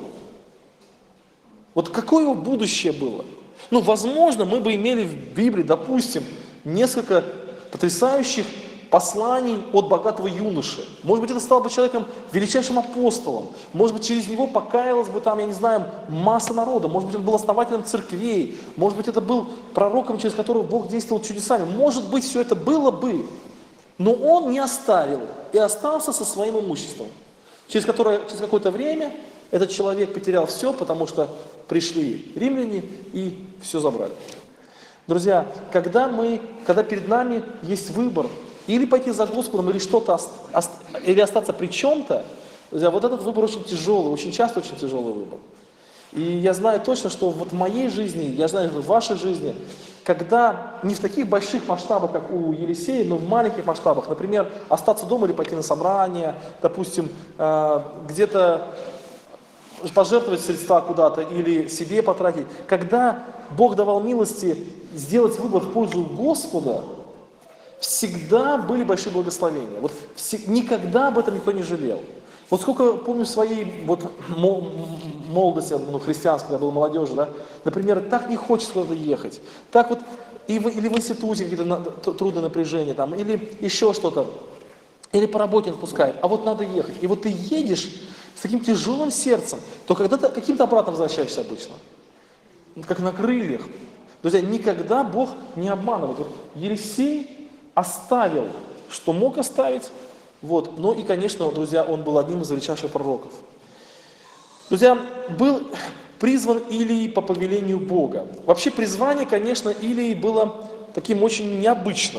Вот какое его будущее было? Ну, возможно, мы бы имели в Библии, допустим, несколько потрясающих посланий от богатого юноши. Может быть, это стал бы человеком, величайшим апостолом. Может быть, через него покаялась бы там, я не знаю, масса народа. Может быть, он был основателем церквей. Может быть, это был пророком, через которого Бог действовал чудесами. Может быть, все это было бы. Но он не оставил и остался со своим имуществом. Через какое-то время этот человек потерял все, потому что пришли римляне и все забрали. Друзья, когда перед нами есть выбор, или пойти за Господом, или или остаться при чем-то, друзья, вот этот выбор очень тяжелый, очень часто очень тяжелый выбор. И я знаю точно, что вот в моей жизни, я знаю, что в вашей жизни, когда не в таких больших масштабах, как у Елисея, но в маленьких масштабах, например, остаться дома или пойти на собрание, допустим, где-то пожертвовать средства куда-то или себе потратить, когда Бог давал милости сделать выбор в пользу Господа, всегда были большие благословения. Вот никогда об этом никто не жалел. Вот сколько помню своей вот молодости, христианской, когда был молодежи, да, например, так не хочется куда-то ехать, так вот, или в институте какие-то трудные напряжения, там, или еще что-то, или по работе не отпускает, а вот надо ехать. И вот ты едешь с таким тяжелым сердцем, то когда-то каким-то обратно возвращаешься обычно, как на крыльях. Друзья, никогда Бог не обманывает. Вот Елисей оставил, что мог оставить, вот. Но и, конечно, друзья, он был одним из величайших пророков. Друзья, был призван Илий по повелению Бога. Вообще призвание, конечно, Илии было таким очень необычным.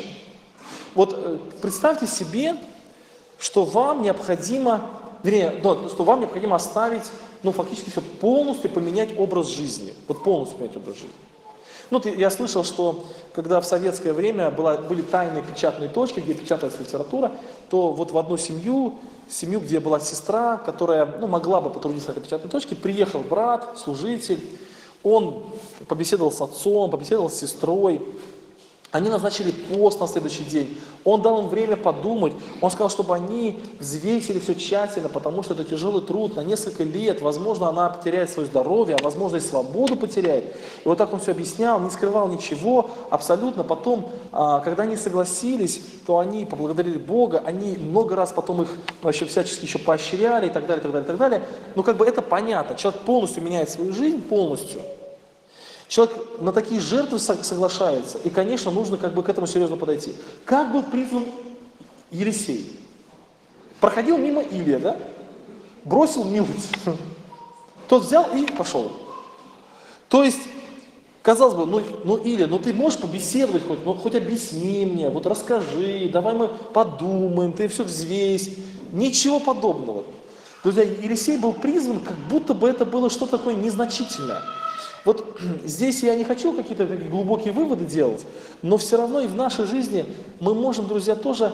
Вот представьте себе, что вам необходимо, что вам необходимо оставить, фактически все полностью поменять образ жизни. Вот полностью поменять образ жизни. Я слышал, что когда в советское время были тайные печатные точки, где печаталась литература, то вот в одну семью, где была сестра, которая могла бы потрудиться на этой печатной точке, приехал брат, служитель, он побеседовал с отцом, побеседовал с сестрой, они назначили пост на следующий день, он дал им время подумать, он сказал, чтобы они взвесили все тщательно, потому что это тяжелый труд на несколько лет, возможно, она потеряет свое здоровье, а возможно и свободу потеряет. И вот так он все объяснял, не скрывал ничего, абсолютно. Потом, когда они согласились, то они поблагодарили Бога, они много раз потом их вообще всячески еще поощряли и так далее, и так далее, и так далее. Это понятно, человек полностью меняет свою жизнь, полностью. Человек на такие жертвы соглашается, и, конечно, нужно к этому серьезно подойти. Как был призван Елисей? Проходил мимо Илия, да? Бросил милость. Тот взял и пошел. То есть, казалось бы, Илия, ты можешь побеседовать хоть объясни мне, вот расскажи, давай мы подумаем, ты все взвесь. Ничего подобного. Друзья, Елисей был призван, как будто бы это было что-то такое незначительное. Вот здесь я не хочу какие-то глубокие выводы делать, но все равно и в нашей жизни мы можем, друзья, тоже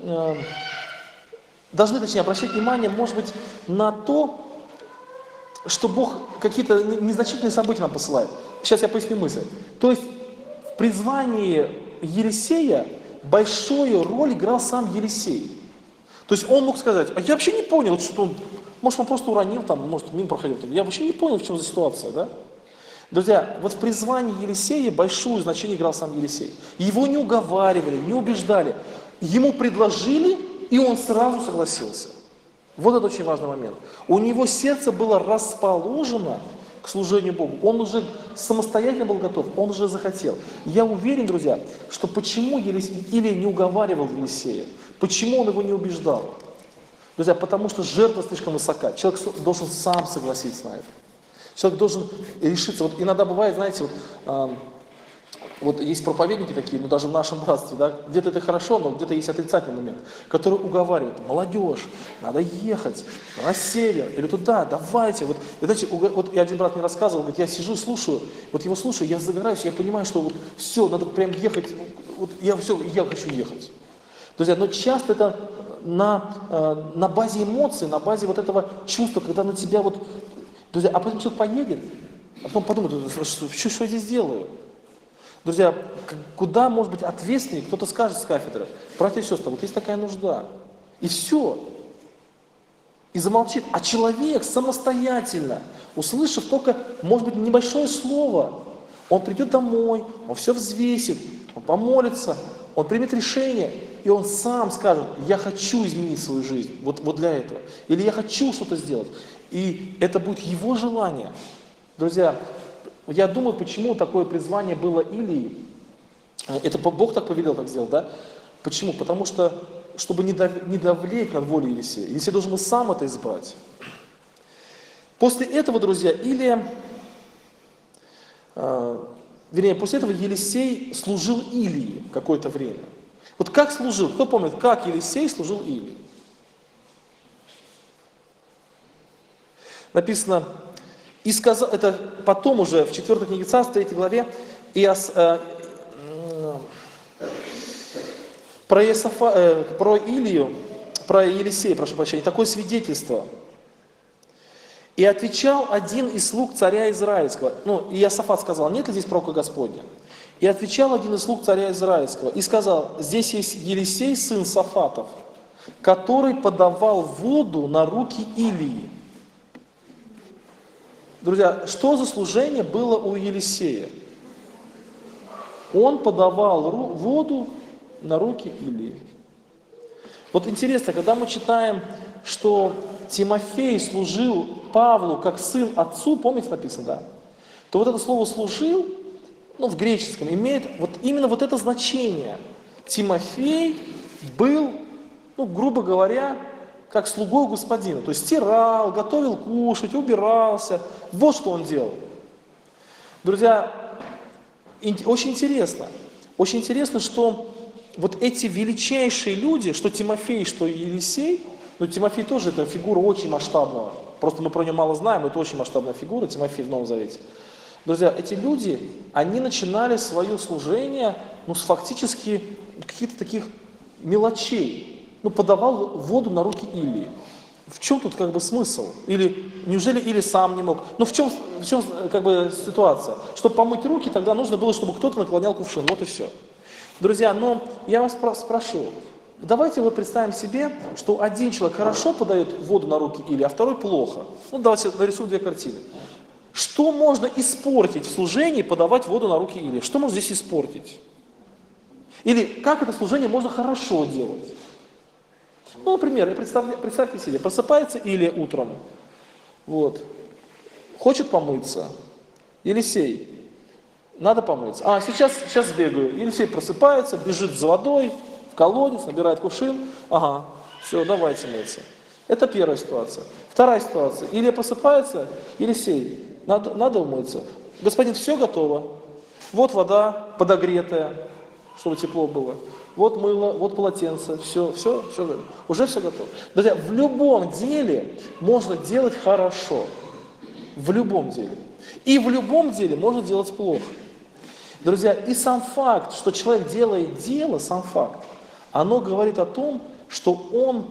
должны, обращать внимание, может быть, на то, что Бог какие-то незначительные события нам посылает. Сейчас я поясню мысль. То есть в призвании Елисея большую роль играл сам Елисей. То есть он мог сказать, а я вообще не понял, что он, может, он просто уронил, может, мимо проходил, я вообще не понял, в чем за ситуация, да? Друзья, вот в призвании Елисея большое значение играл сам Елисей. Его не уговаривали, не убеждали. Ему предложили, и он сразу согласился. Вот это очень важный момент. У него сердце было расположено к служению Богу. Он уже самостоятельно был готов, он уже захотел. Я уверен, друзья, что почему Илия не уговаривал Елисея, почему он его не убеждал? Друзья, потому что жертва слишком высока. Человек должен сам согласиться на это. Человек должен решиться. Вот иногда бывает, знаете, вот есть проповедники такие, даже в нашем братстве, да, где-то это хорошо, но где-то есть отрицательный момент, который уговаривает: молодежь, надо ехать на север или туда, давайте. Вот я один брат мне рассказывал, говорит, я сижу, слушаю, его слушаю, я загораюсь, я понимаю, что все, надо прям ехать, я хочу ехать. Друзья, но часто это на базе эмоций, на базе вот этого чувства, когда на тебя друзья, а потом человек поедет, а потом подумает, что я здесь делаю? Друзья, куда может быть ответственнее, кто-то скажет с кафедры: братья и сестры, вот есть такая нужда. И все. И замолчит. А человек самостоятельно, услышав только, может быть, небольшое слово, он придет домой, он все взвесит, он помолится, он примет решение, и он сам скажет: я хочу изменить свою жизнь вот для этого. Или я хочу что-то сделать. И это будет его желание. Друзья, я думаю, почему такое призвание было Илии. Это Бог так повелел, так сделал, да? Почему? Потому что, чтобы не давлеть над волей Елисея. Елисей должен был сам это избрать. После этого, друзья, после этого Елисей служил Илии какое-то время. Вот как служил? Кто помнит, как Елисей служил Илии? Написано: И сказал, это потом уже в 4 книге Царств, 3 главе, про Илию, про Елисея, прошу прощения, такое свидетельство. И отвечал один из слуг царя Израильского. Ну, и Иосафат сказал, нет ли здесь пророка Господня? И отвечал один из слуг царя Израильского и сказал, здесь есть Елисей, сын Сафатов, который подавал воду на руки Илии. Друзья, что за служение было у Елисея? Он подавал воду на руки Илии. Вот интересно, когда мы читаем, что Тимофей служил Павлу как сын отцу, помните написано, да? То вот это слово «служил», ну, в греческом, имеет вот именно вот это значение. Тимофей был, ну, грубо говоря, как слугой господина. То есть стирал, готовил кушать, убирался. Вот что он делал. Друзья, очень интересно. Очень интересно, что вот эти величайшие люди, что Тимофей, что Елисей, ну, Тимофей тоже это фигура очень масштабная. Просто мы про него мало знаем, это очень масштабная фигура, Тимофей в Новом Завете. Друзья, эти люди, они начинали свое служение, ну, с фактически каких-то таких мелочей. Ну, подавал воду на руки Илии. В чем тут как бы смысл? Или неужели Или сам не мог? Ну, в чем как бы ситуация? Чтобы помыть руки, тогда нужно было, чтобы кто-то наклонял кувшин. Вот и все. Друзья, но я вас спрошу, давайте вот представим себе, что один человек хорошо подает воду на руки Илии, а второй плохо. Ну, давайте нарисуем две картины. Что можно испортить в служении, подавать воду на руки Илии? Что можно здесь испортить? Или как это служение можно хорошо делать? Ну, например, представьте себе, просыпается Илия утром, вот, хочет помыться. Елисей, надо помыться. Сейчас сбегаю. Елисей просыпается, бежит за водой, в колодец, набирает кувшин. Ага, все, давайте мыться. Это первая ситуация. Вторая ситуация. Илия просыпается, Елисей, надо умыться. Господин, все готово. Вот вода подогретая, чтобы тепло было. Вот мыло, вот полотенце, все, уже все готово. Друзья, в любом деле можно делать хорошо. В любом деле. И в любом деле можно делать плохо. Друзья, и сам факт, что человек делает дело, сам факт, оно говорит о том, что он,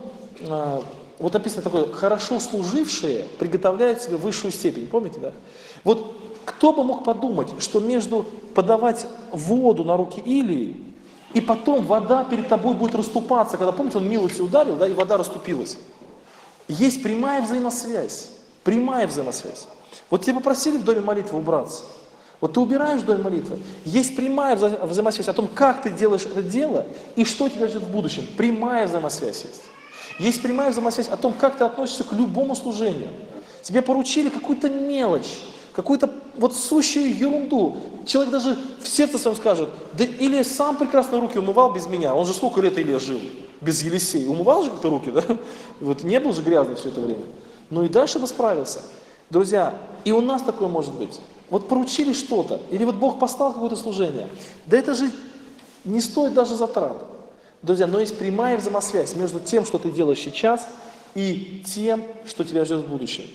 вот написано такое, хорошо служившие приготовляют себе высшую степень. Помните, да? Вот кто бы мог подумать, что между подавать воду на руки Илии и потом вода перед тобой будет расступаться, когда, помните, он милостью ударил, да, и вода расступилась. Есть прямая взаимосвязь. Прямая взаимосвязь. Вот тебя попросили в доме молитвы убраться. Вот ты убираешь в доме молитвы. Есть прямая взаимосвязь о том, как ты делаешь это дело и что тебя ждет в будущем. Прямая взаимосвязь есть. Есть прямая взаимосвязь о том, как ты относишься к любому служению. Тебе поручили какую-то мелочь, какую-то вот сущую ерунду. Человек даже в сердце своем скажет, да Илия сам прекрасно руки умывал без меня. Он же сколько лет Илия жил без Елисея. Умывал же как-то руки, да? Вот не был же грязный все это время. Ну и дальше бы справился. Друзья, и у нас такое может быть. Вот поручили что-то, или вот Бог послал какое-то служение. Да это же не стоит даже затрат. Друзья, но есть прямая взаимосвязь между тем, что ты делаешь сейчас, и тем, что тебя ждет в будущем.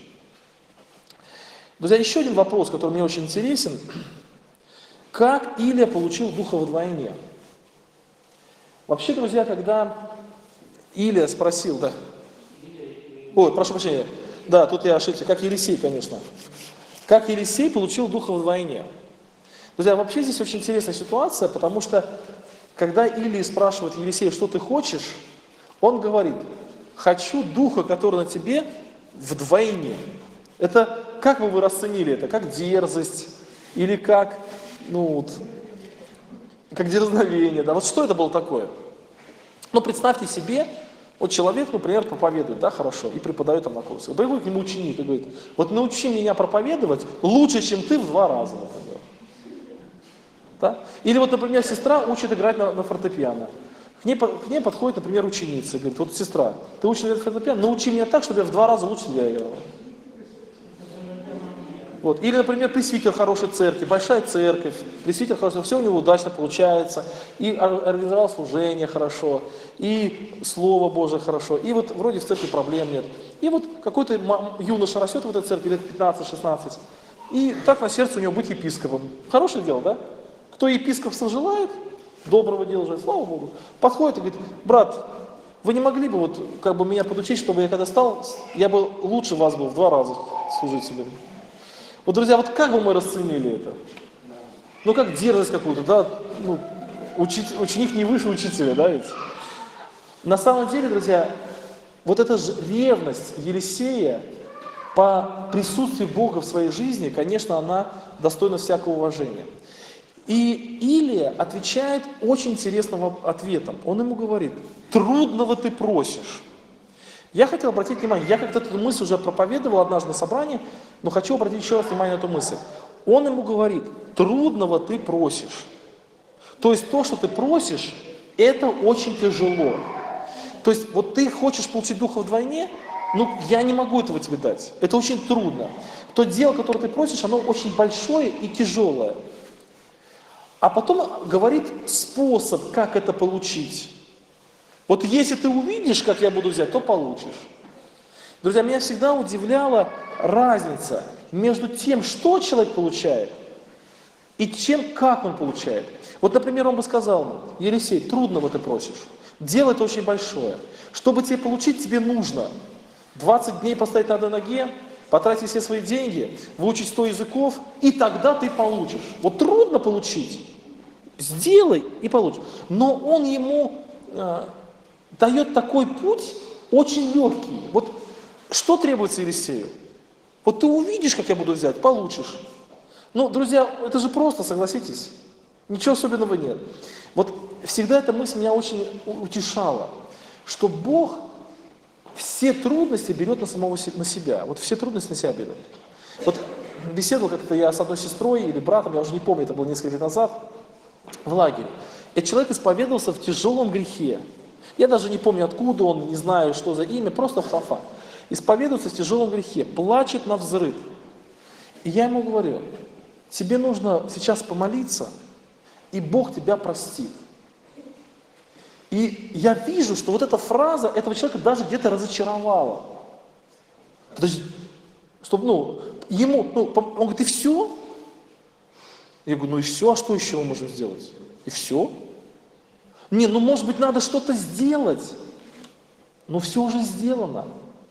Друзья, еще один вопрос, который мне очень интересен. Как Илия получил духа вдвойне? Вообще, друзья, когда Илия спросил, да. Ой, прошу прощения. Да, тут я ошибся. Как Елисей, конечно. Как Елисей получил духа вдвойне? Друзья, вообще здесь очень интересная ситуация, потому что, когда Илия спрашивает Елисея, что ты хочешь, он говорит, хочу духа, который на тебе, вдвойне. Это, как бы вы расценили это? Как дерзость? Или как, как дерзновение? Да? Вот что это было такое? Ну, представьте себе, вот человек, например, проповедует, да, хорошо, и преподает там на курсе. Приходит к нему ученик и говорит, вот научи меня проповедовать лучше, чем ты в 2 раза, например. Да? Или вот, например, сестра учит играть на фортепиано. К ней подходит, например, ученица и говорит, вот, сестра, ты учишь играть на фортепиано, научи меня так, чтобы я в 2 раза лучше тебя играла. Вот. Или, например, пресвитер хорошей церкви, большая церковь, пресвитер хороший, все у него удачно получается, и организовал служение хорошо, и Слово Божие хорошо, и вот вроде в церкви проблем нет. И вот какой-то юноша растет в этой церкви лет 15-16, и так на сердце у него быть епископом. Хорошее дело, да? Кто епископство желает, доброго дела желает, слава Богу, подходит и говорит: брат, вы не могли бы вот как бы меня подучить, чтобы я когда стал, я бы лучше вас был в 2 раза служителем. Вот, друзья, вот как бы мы расценили это? Ну, как дерзость какую-то, да? Ну, ученик не выше учителя, да, ведь? На самом деле, друзья, вот эта же ревность Елисея по присутствию Бога в своей жизни, конечно, она достойна всякого уважения. И Илия отвечает очень интересным ответом. Он ему говорит: трудного ты просишь. Я хотел обратить внимание, я как-то эту мысль уже проповедовал однажды на собрании, но хочу обратить еще раз внимание на эту мысль. Он ему говорит: трудного ты просишь. То есть то, что ты просишь, это очень тяжело. То есть вот ты хочешь получить Духа вдвойне, ну я не могу этого тебе дать. Это очень трудно. То дело, которое ты просишь, оно очень большое и тяжелое. А потом говорит способ, как это получить. Вот если ты увидишь, как я буду взять, то получишь. Друзья, меня всегда удивляла разница между тем, что человек получает, и тем, как он получает. Вот, например, он бы сказал мне: Елисей, трудного ты просишь, дело это очень большое. Чтобы тебе получить, тебе нужно 20 дней постоять на одной ноге, потратить все свои деньги, выучить 100 языков, и тогда ты получишь. Вот трудно получить, сделай и получишь. Но он ему дает такой путь очень легкий. Вот что требуется Елисею? Вот ты увидишь, как я буду взять, получишь. Ну, друзья, это же просто, согласитесь. Ничего особенного нет. Вот всегда эта мысль меня очень утешала, что Бог все трудности берет на себя. Вот все трудности на себя берет. Вот беседовал как-то я с одной сестрой или братом, я уже не помню, это было несколько лет назад, в лагере. Этот человек исповедовался в тяжелом грехе. Я даже не помню, откуда он, не знаю, что за имя, просто фафа. Исповедуется в тяжелом грехе, плачет навзрыд. И я ему говорю: тебе нужно сейчас помолиться, и Бог тебя простит. И я вижу, что вот эта фраза этого человека даже где-то разочаровала. Подожди, чтобы, он говорит: и все? Я говорю: ну и все, а что еще мы можем сделать? И все? Не, ну может быть надо что-то сделать. Но все уже сделано.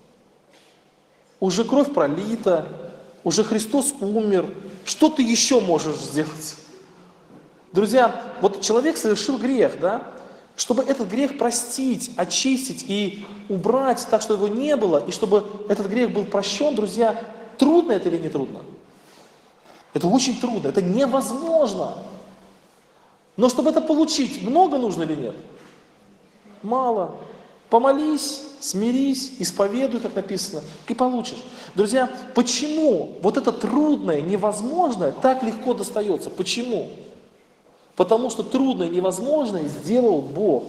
Уже кровь пролита, уже Христос умер. Что ты еще можешь сделать? Друзья, вот человек совершил грех, да? Чтобы этот грех простить, очистить и убрать так, чтобы его не было, и чтобы этот грех был прощен, друзья, трудно это или не трудно? Это очень трудно, это невозможно. Но чтобы это получить, много нужно или нет? Мало. Помолись, смирись, исповедуй, как написано, и получишь. Друзья, почему вот это трудное, невозможное так легко достается? Почему? Потому что трудное и невозможное сделал Бог.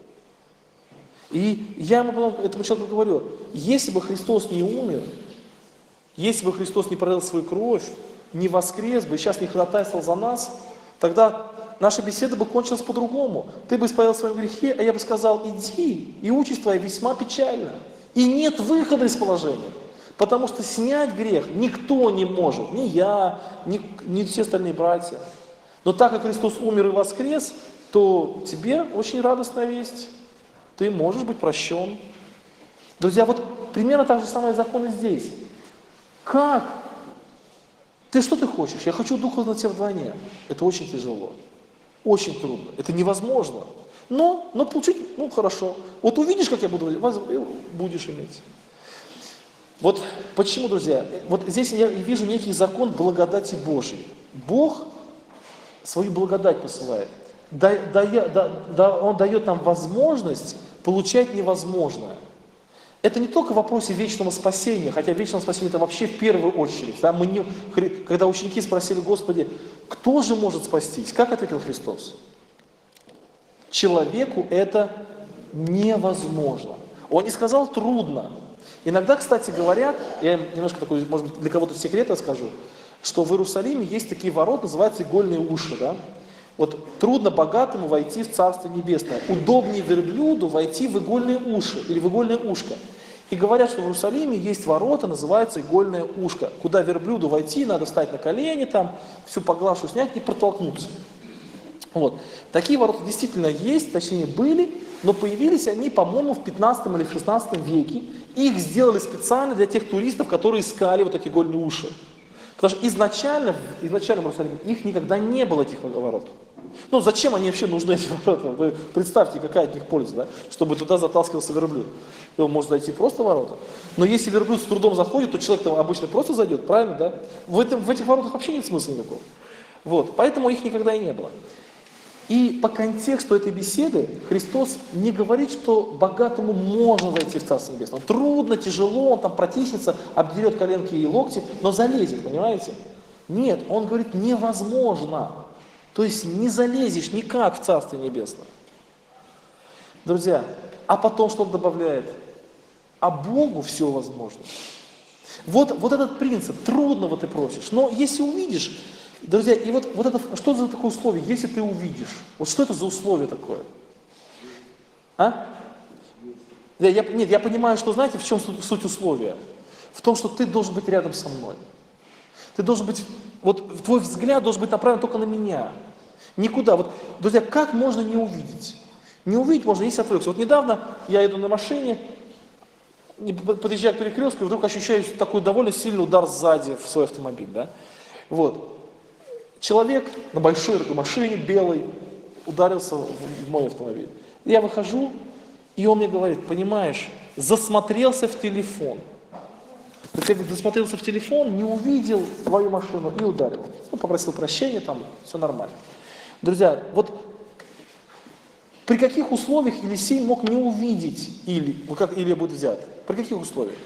И я этому человеку говорю: если бы Христос не умер, если бы Христос не пролил свою кровь, не воскрес бы, и сейчас не ходатайствовал за нас, тогда наша беседа бы кончилась по-другому. Ты бы исповедал в своем грехе, а я бы сказал: иди, и участь твоя весьма печальна. И нет выхода из положения. Потому что снять грех никто не может. Ни я, ни все остальные братья. Но так как Христос умер и воскрес, то тебе очень радостная весть. Ты можешь быть прощен. Друзья, вот примерно так же самое закон и здесь. Как? Что ты хочешь? Я хочу Духа на тебя вдвойне. Это очень тяжело. Очень трудно. Это невозможно. Но получить, хорошо. Вот увидишь, как я буду, будешь иметь. Вот почему, друзья, вот здесь я вижу некий закон благодати Божьей. Бог свою благодать посылает. Он дает нам возможность получать невозможное. Это не только в вопросе вечного спасения, хотя вечное спасение это вообще в первую очередь. Да, когда ученики спросили: Господи, кто же может спастись? Как ответил Христос? Человеку это невозможно. Он не сказал трудно. Иногда, кстати, говорят, я немножко такой, может быть, для кого-то секрет расскажу, что в Иерусалиме есть такие ворота, называются игольные уши, да? Вот трудно богатому войти в Царство Небесное. Удобнее верблюду войти в игольные уши или в игольное ушко. И говорят, что в Иерусалиме есть ворота, называются игольное ушко, куда верблюду войти, надо встать на колени, там, всю поглашу снять и протолкнуться. Вот. Такие ворота действительно есть, точнее были, но появились они, по-моему, в 15 или 16 веке. Их сделали специально для тех туристов, которые искали вот такие игольные уши. Потому что изначально в Иерусалиме их никогда не было, этих ворот. Ну, зачем они вообще нужны, эти ворота? Вы представьте, какая от них польза, да? Чтобы туда затаскивался верблюд. И он может зайти просто в ворота. Но если верблюд с трудом заходит, то человек там обычно просто зайдет, правильно, да? В этих воротах вообще нет смысла никакого. Вот, поэтому их никогда и не было. И по контексту этой беседы Христос не говорит, что богатому можно зайти в Царство Небесное. Трудно, тяжело, он там протиснется, обдерет коленки и локти, но залезет, понимаете? Нет, он говорит, невозможно. То есть не залезешь никак в Царство Небесное. Друзья, а потом что он добавляет? А Богу все возможно. Вот этот принцип, трудно вот ты просишь, но если увидишь, друзья, и вот это, что за такое условие, если ты увидишь? Вот что это за условие такое? А? Я понимаю, что, знаете, в чем суть условия? В том, что ты должен быть рядом со мной. Ты должен быть, вот твой взгляд должен быть направлен только на меня. Никуда. Вот, друзья, как можно не увидеть? Не увидеть можно, если отвлекся. Вот недавно я иду на машине, подъезжаю к перекрестку, и вдруг ощущаю такой довольно сильный удар сзади в свой автомобиль. Да? Вот. Человек на большой машине, белой, ударился в мой автомобиль. Я выхожу, и он мне говорит, понимаешь, засмотрелся в телефон. Ты засмотрелся в телефон, не увидел твою машину и ударил. Ну, попросил прощения, там, все нормально. Друзья, вот при каких условиях Елисей мог не увидеть Илия будет взят? При каких условиях?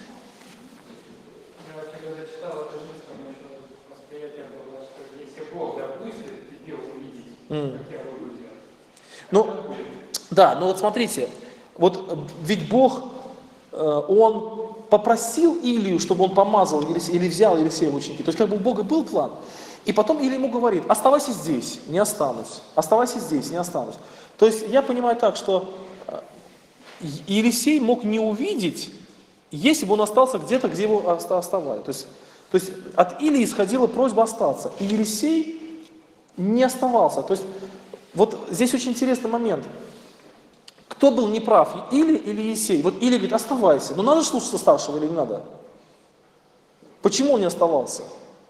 Ну, да, но вот смотрите, вот ведь Бог, Он попросил Илию, чтобы он помазал Елисея, или взял Елисея в ученики. То есть как бы у Бога был план. И потом Илия ему говорит, оставайся здесь, не останусь. Оставайся здесь, не останусь. То есть я понимаю так, что Елисей мог не увидеть, если бы он остался где-то, где его оставляли. То есть от Илии исходила просьба остаться. И Елисей не оставался. То есть вот здесь очень интересный момент. Кто был неправ, Илия или Елисей? Вот Илия говорит, оставайся. Но надо слушаться старшего или не надо? Почему он не оставался?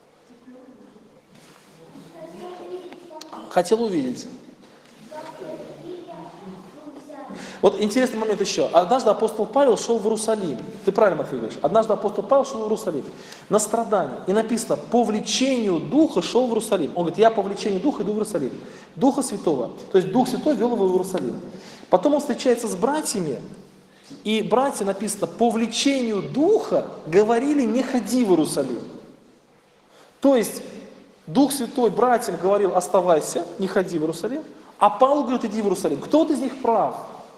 Хотел увидеть. Вот интересный момент еще. Однажды апостол Павел шел в Иерусалим. Ты правильно, Матвей, говоришь. Однажды апостол Павел шел в Иерусалим. На страдание. И написано, по влечению Духа шел в Иерусалим. Он говорит, я по влечению Духа иду в Иерусалим. Духа Святого. То есть Дух Святой вел его в Иерусалим. Потом он встречается с братьями. И братья, написано, по влечению Духа говорили, не ходи в Иерусалим. То есть Дух Святой братьям говорил, оставайся, не ходи в Иерусалим. А Павел говорит, иди в Иерусалим. Кто-то из них прав.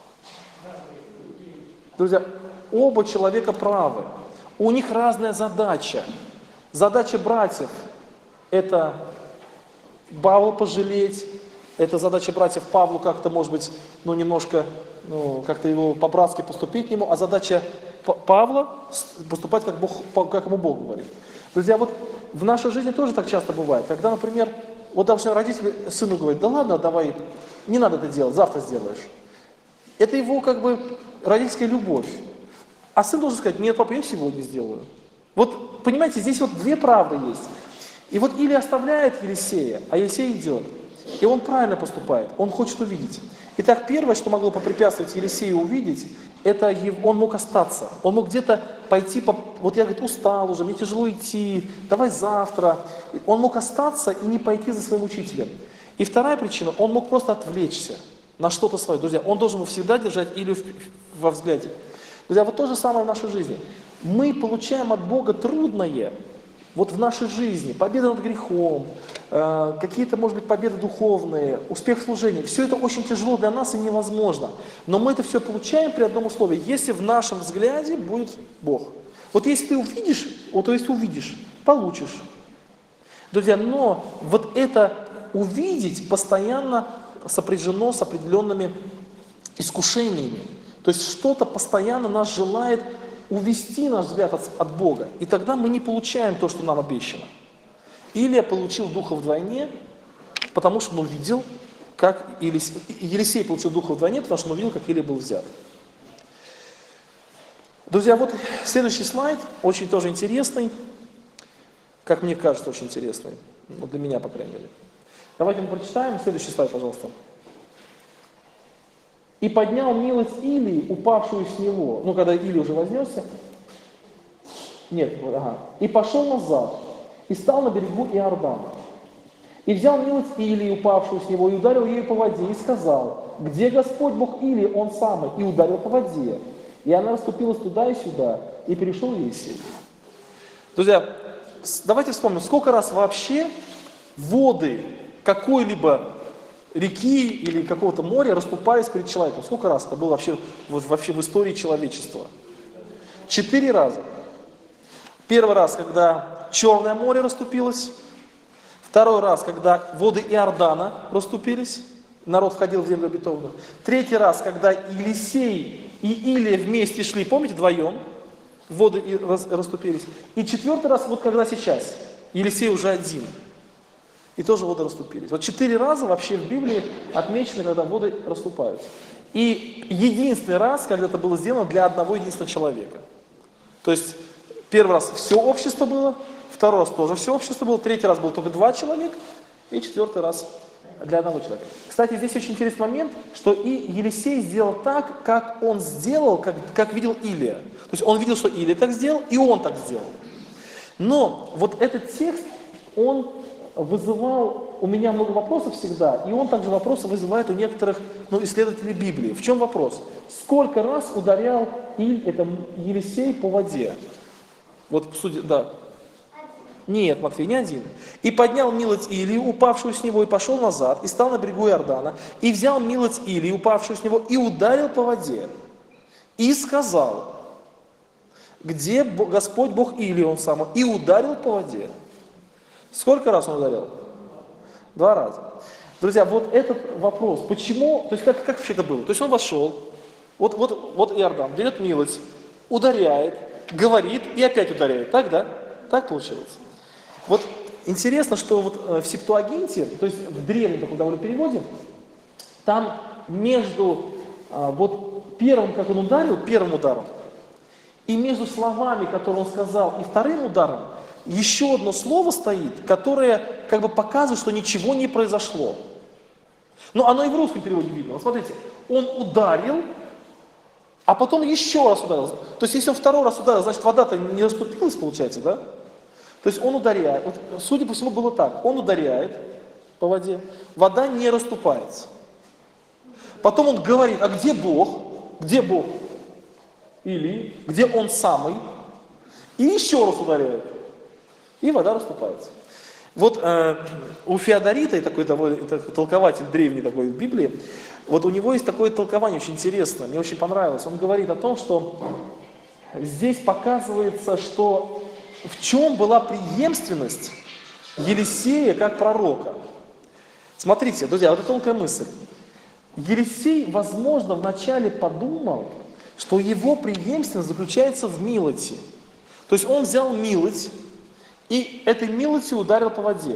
Друзья, оба человека правы. У них разная задача. Задача братьев – это Павла пожалеть. Это задача братьев Павлу как-то, может быть, немножко, как-то его по-братски поступить к нему. А задача Павла – поступать, как ему Бог говорит. Друзья, вот в нашей жизни тоже так часто бывает. Когда, например, вот допустим, родители сыну говорят, да ладно, давай, не надо это делать, завтра сделаешь. Это его как бы родительская любовь. А сын должен сказать, нет, папа, я сегодня сделаю. Вот, понимаете, здесь вот две правды есть. И вот Илия оставляет Елисея, а Елисей идет. И он правильно поступает, он хочет увидеть. Итак, первое, что могло попрепятствовать Елисею увидеть, это он мог остаться. Он мог где-то пойти, вот я, говорит, устал уже, мне тяжело идти, давай завтра. Он мог остаться и не пойти за своим учителем. И вторая причина, он мог просто отвлечься на что-то свое. Друзья, он должен был всегда держать Илью во взгляде. Друзья, вот то же самое в нашей жизни. Мы получаем от Бога трудное, вот в нашей жизни, победа над грехом, какие-то, может быть, победы духовные, успех в служении. Все это очень тяжело для нас и невозможно. Но мы это все получаем при одном условии, если в нашем взгляде будет Бог. Вот если ты увидишь, получишь. Друзья, но вот это увидеть постоянно сопряжено с определенными искушениями. То есть что-то постоянно нас желает увести наш взгляд от Бога. И тогда мы не получаем то, что нам обещано. Илия получил духа вдвойне, потому что он увидел, как Елисей получил духа вдвойне, потому что он увидел, как Илия был взят. Друзья, вот следующий слайд, очень тоже интересный, как мне кажется, очень интересный, вот для меня, по крайней мере. Давайте мы прочитаем, следующий слайд, пожалуйста. «И поднял милость Илии, упавшую с него», ну, когда Илия уже вознесся, «и пошел назад, и стал на берегу Иордана. И взял милость Илии, упавшую с него, и ударил ею по воде, и сказал: где Господь Бог Илии, он самый, и ударил по воде. И она расступилась туда и сюда, и перешел Елисей». Друзья, давайте вспомним, сколько раз вообще воды какой-либо реки или какого-то моря расступались перед человеком. Сколько раз это было вообще в истории человечества? 4 раза. Первый раз, когда Черное море расступилось. Второй раз, когда воды Иордана расступились, народ входил в землю обетованную. Третий раз, когда Елисей и Илия вместе шли, помните, вдвоем, воды расступились. И четвертый раз, вот когда сейчас, Елисей уже один, и тоже воды расступились. Вот 4 раза вообще в Библии отмечены, когда воды расступаются. И единственный раз, когда это было сделано для одного единственного человека. То есть первый раз все общество было, второй раз тоже все общество было, третий раз было только 2 человека, и 4-й раз для одного человека. Кстати, здесь очень интересный момент, что и Елисей сделал так, как он сделал, как видел Илия. То есть он видел, что Илия так сделал, и он так сделал. Но вот этот текст, он вызывал у меня много вопросов всегда, и он также вопросы вызывает у некоторых исследователей Библии. В чем вопрос? Сколько раз ударял Елисей по воде? Вот да. Нет, Матфей, не один. «И поднял милость Илии, упавшую с него, и пошел назад, и стал на берегу Иордана, и взял милость Илии, упавшую с него, и ударил по воде, и сказал: где Господь Бог Илии, он самый, и ударил по воде». Сколько раз он ударил? 2 раза. Друзья, вот этот вопрос, почему, то есть как вообще это было? То есть он вошел, вот Иордан, берет милость, ударяет, говорит и опять ударяет, так, да? Так получилось. Вот интересно, что вот в Септуагинте, то есть в древнем таком довольно переводе, там между вот первым, как он ударил, первым ударом, и между словами, которые он сказал, и вторым ударом, еще одно слово стоит, которое как бы показывает, что ничего не произошло. Но оно и в русском переводе видно. Вот смотрите, он ударил, а потом еще раз ударил. То есть если он 2-й раз ударил, значит вода-то не расступилась, получается, да? То есть он ударяет, вот, судя по всему было так, он ударяет по воде, вода не расступается. Потом он говорит: а где Бог? Где Бог? Или где он самый? И еще раз ударяет. И вода расступается. Вот у Феодорита, такой толкователь древний такой в Библии, вот у него есть такое толкование очень интересное, мне очень понравилось. Он говорит о том, что здесь показывается, что в чем была преемственность Елисея как пророка. Смотрите, друзья, вот это тонкая мысль. Елисей, возможно, вначале подумал, что его преемственность заключается в милости. То есть он взял милость, и этой милостью ударил по воде.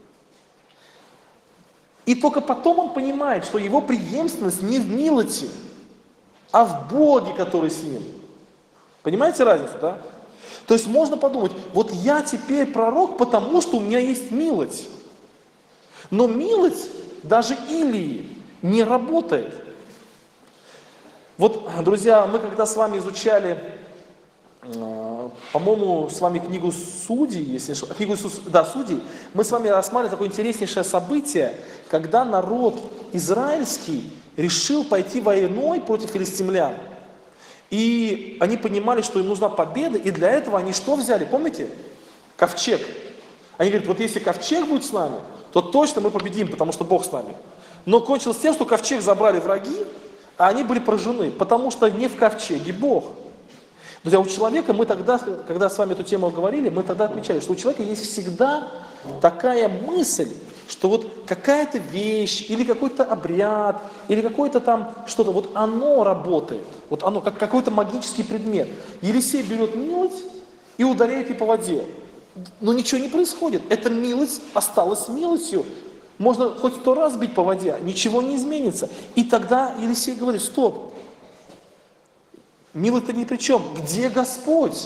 И только потом он понимает, что его преемственность не в милости, а в Боге, который с ним. Понимаете разницу, да? То есть можно подумать, вот я теперь пророк, потому что у меня есть милость. Но милость даже Илии не работает. Вот, друзья, мы когда с вами изучали, по-моему, с вами книгу Судей, Судей, мы с вами рассматривали такое интереснейшее событие, когда народ израильский решил пойти войной против филистимлян. И они понимали, что им нужна победа, и для этого они что взяли? Помните? Ковчег. Они говорят, вот если ковчег будет с нами, то точно мы победим, потому что Бог с нами. Но кончилось тем, что ковчег забрали враги, а они были поражены, потому что не в ковчеге Бог. Друзья, у человека, мы тогда, когда с вами эту тему говорили, мы тогда отмечали, что у человека есть всегда такая мысль, что вот какая-то вещь, или какой-то обряд, или какое-то там что-то, вот оно работает, вот оно, как какой-то магический предмет. Елисей берет милость и ударяет ей по воде. Но ничего не происходит. Эта милость осталась милостью. Можно хоть 100 раз бить по воде, ничего не изменится. И тогда Елисей говорит: стоп, милость-то ни при чем. Где Господь?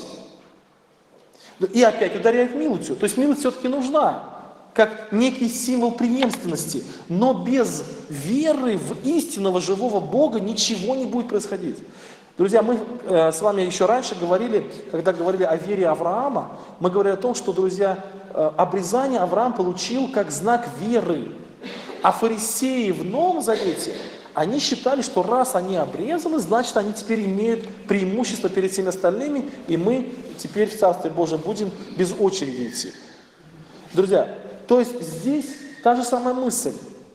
И опять ударяет милостью. То есть милость все-таки нужна, как некий символ преемственности. Но без веры в истинного живого Бога ничего не будет происходить. Друзья, мы с вами еще раньше говорили, когда говорили о вере Авраама, мы говорили о том, что, друзья, обрезание Авраам получил как знак веры. А фарисеи в Новом Завете, они считали, что раз они обрезаны, значит, они теперь имеют преимущество перед всеми остальными, и мы теперь в Царстве Божьем будем без очереди идти. Друзья, то есть здесь та же самая мысль.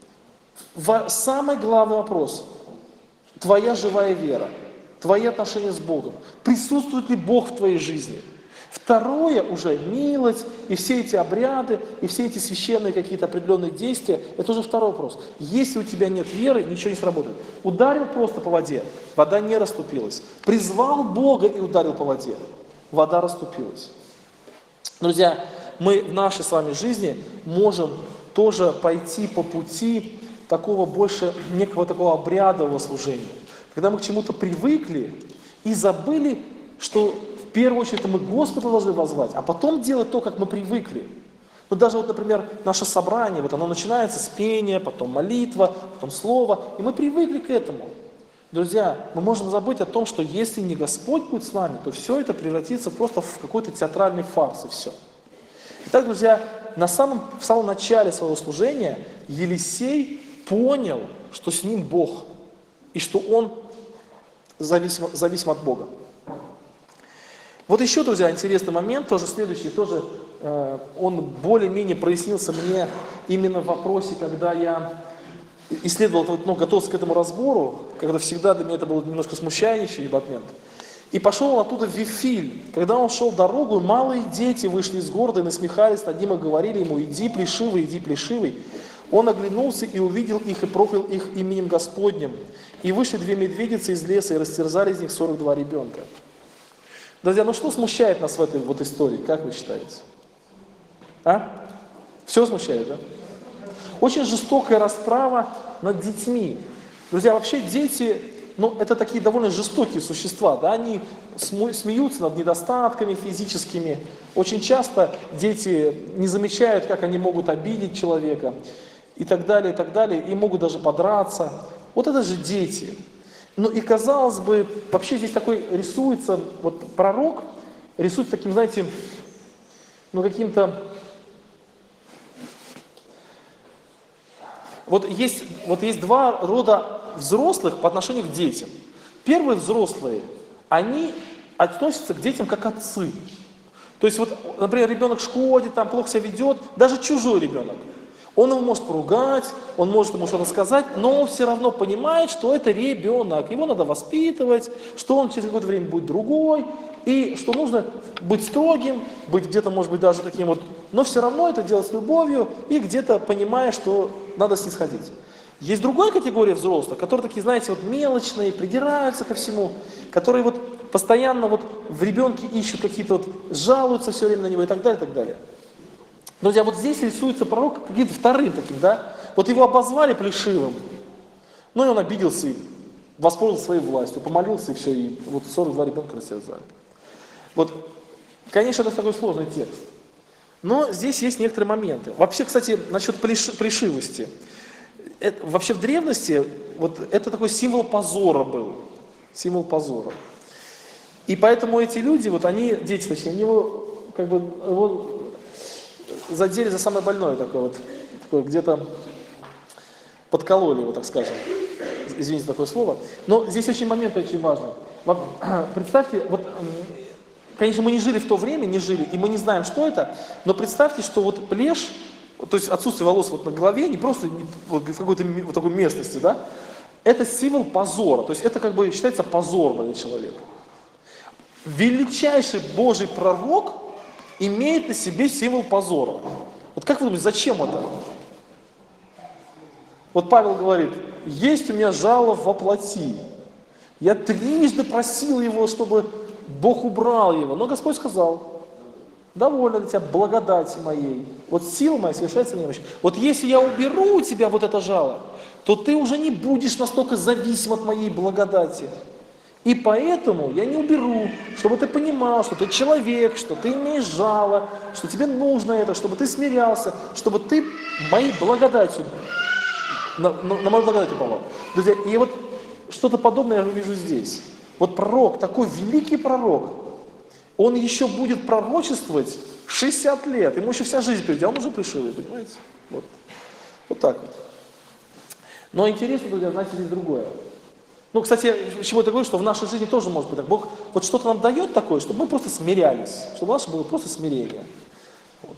Самый главный вопрос – твоя живая вера. Твои отношения с Богом. Присутствует ли Бог в твоей жизни? Второе уже милость и все эти обряды, и все эти священные какие-то определенные действия, это уже второй вопрос. Если у тебя нет веры, ничего не сработает. Ударил просто по воде, вода не расступилась. Призвал Бога и ударил по воде, вода расступилась. Друзья, мы в нашей с вами жизни можем тоже пойти по пути такого больше, некого такого обрядового служения. Когда мы к чему-то привыкли и забыли, что в первую очередь мы Господа должны воззвать, а потом делать то, как мы привыкли. Ну даже вот, например, наше собрание, вот оно начинается с пения, потом молитва, потом слово, и мы привыкли к этому. Друзья, мы можем забыть о том, что если не Господь будет с нами, то все это превратится просто в какой-то театральный фарс, и все. Итак, друзья, в самом начале своего служения Елисей понял, что с ним Бог, и что он зависим от Бога. Вот еще, друзья, интересный момент, тоже следующий, тоже он более-менее прояснился мне именно в вопросе, когда я исследовал, готовился к этому разбору, когда всегда для меня это был немножко смущающий момент. И пошел он оттуда в Вифиль. Когда он шел дорогу, малые дети вышли из города и насмехались над ним и говорили ему: иди, плешивый. Он оглянулся и увидел их, и проклял их именем Господним. И вышли 2 медведицы из леса, и растерзали из них 42 ребенка. Друзья, ну что смущает нас в этой вот истории, как вы считаете? А? Все смущает, да? Очень жестокая расправа над детьми. Друзья, вообще дети, это такие довольно жестокие существа, да? Они смеются над недостатками физическими. Очень часто дети не замечают, как они могут обидеть человека. И так далее, и могут даже подраться. Вот это же дети. И казалось бы, вообще здесь такой рисуется, вот пророк рисует таким, знаете, каким-то... Вот есть 2 рода взрослых по отношению к детям. Первые взрослые, они относятся к детям как отцы. То есть вот, например, ребенок в школе, там плохо себя ведет, даже чужой ребенок. Он его может поругать, он может ему что-то сказать, но он все равно понимает, что это ребенок. Его надо воспитывать, что он через какое-то время будет другой, и что нужно быть строгим, быть где-то, может быть, даже таким вот, но все равно это делать с любовью и где-то понимая, что надо снисходить. Есть другая категория взрослых, которые такие, знаете, вот мелочные, придираются ко всему, которые вот постоянно вот в ребенке ищут какие-то вот, жалуются все время на него и так далее, и так далее. Друзья, вот здесь рисуется пророк каким-то вторым таким, да? Вот его обозвали плешивым, и он обиделся и воспользовался своей властью, помолился и все, и вот 42 ребенка растерзали. Вот, конечно, это такой сложный текст. Но здесь есть некоторые моменты. Вообще, кстати, насчет плешивости. Вообще в древности вот это такой символ позора был. Символ позора. И поэтому эти люди, вот они, дети точнее, они его задели за самое больное такое где-то подкололи его, так скажем. Извините такое слово. Но здесь момент очень важный. Представьте, конечно, мы не жили в то время, и мы не знаем, что это, но представьте, что вот плешь, то есть отсутствие волос на голове, не просто в какой-то такой местности, да, это символ позора, то есть это считается позорно для человека. Величайший Божий пророк имеет на себе символ позора. Вот как вы думаете, зачем это? Вот Павел говорит, есть у меня жало во плоти. Я трижды просил его, чтобы Бог убрал его. Но Господь сказал, довольно для тебя благодати моей. Вот сила моя совершается немощь. Вот если я уберу у тебя вот это жало, то ты уже не будешь настолько зависим от моей благодати. И поэтому я не уберу, чтобы ты понимал, что ты человек, что ты имеешь жало, что тебе нужно это, чтобы ты смирялся, чтобы ты моей благодатью, на мою благодать упал. Друзья, и вот что-то подобное я вижу здесь. Вот пророк, такой великий пророк, он еще будет пророчествовать 60 лет, ему еще вся жизнь впереди, а он уже пришел, понимаете? Вот так вот. Но интересно, друзья, знаете, здесь другое. Ну, кстати, почему я говорю, что в нашей жизни тоже может быть так. Бог вот что-то нам дает такое, чтобы мы просто смирялись, чтобы наше было просто смирение. Вот.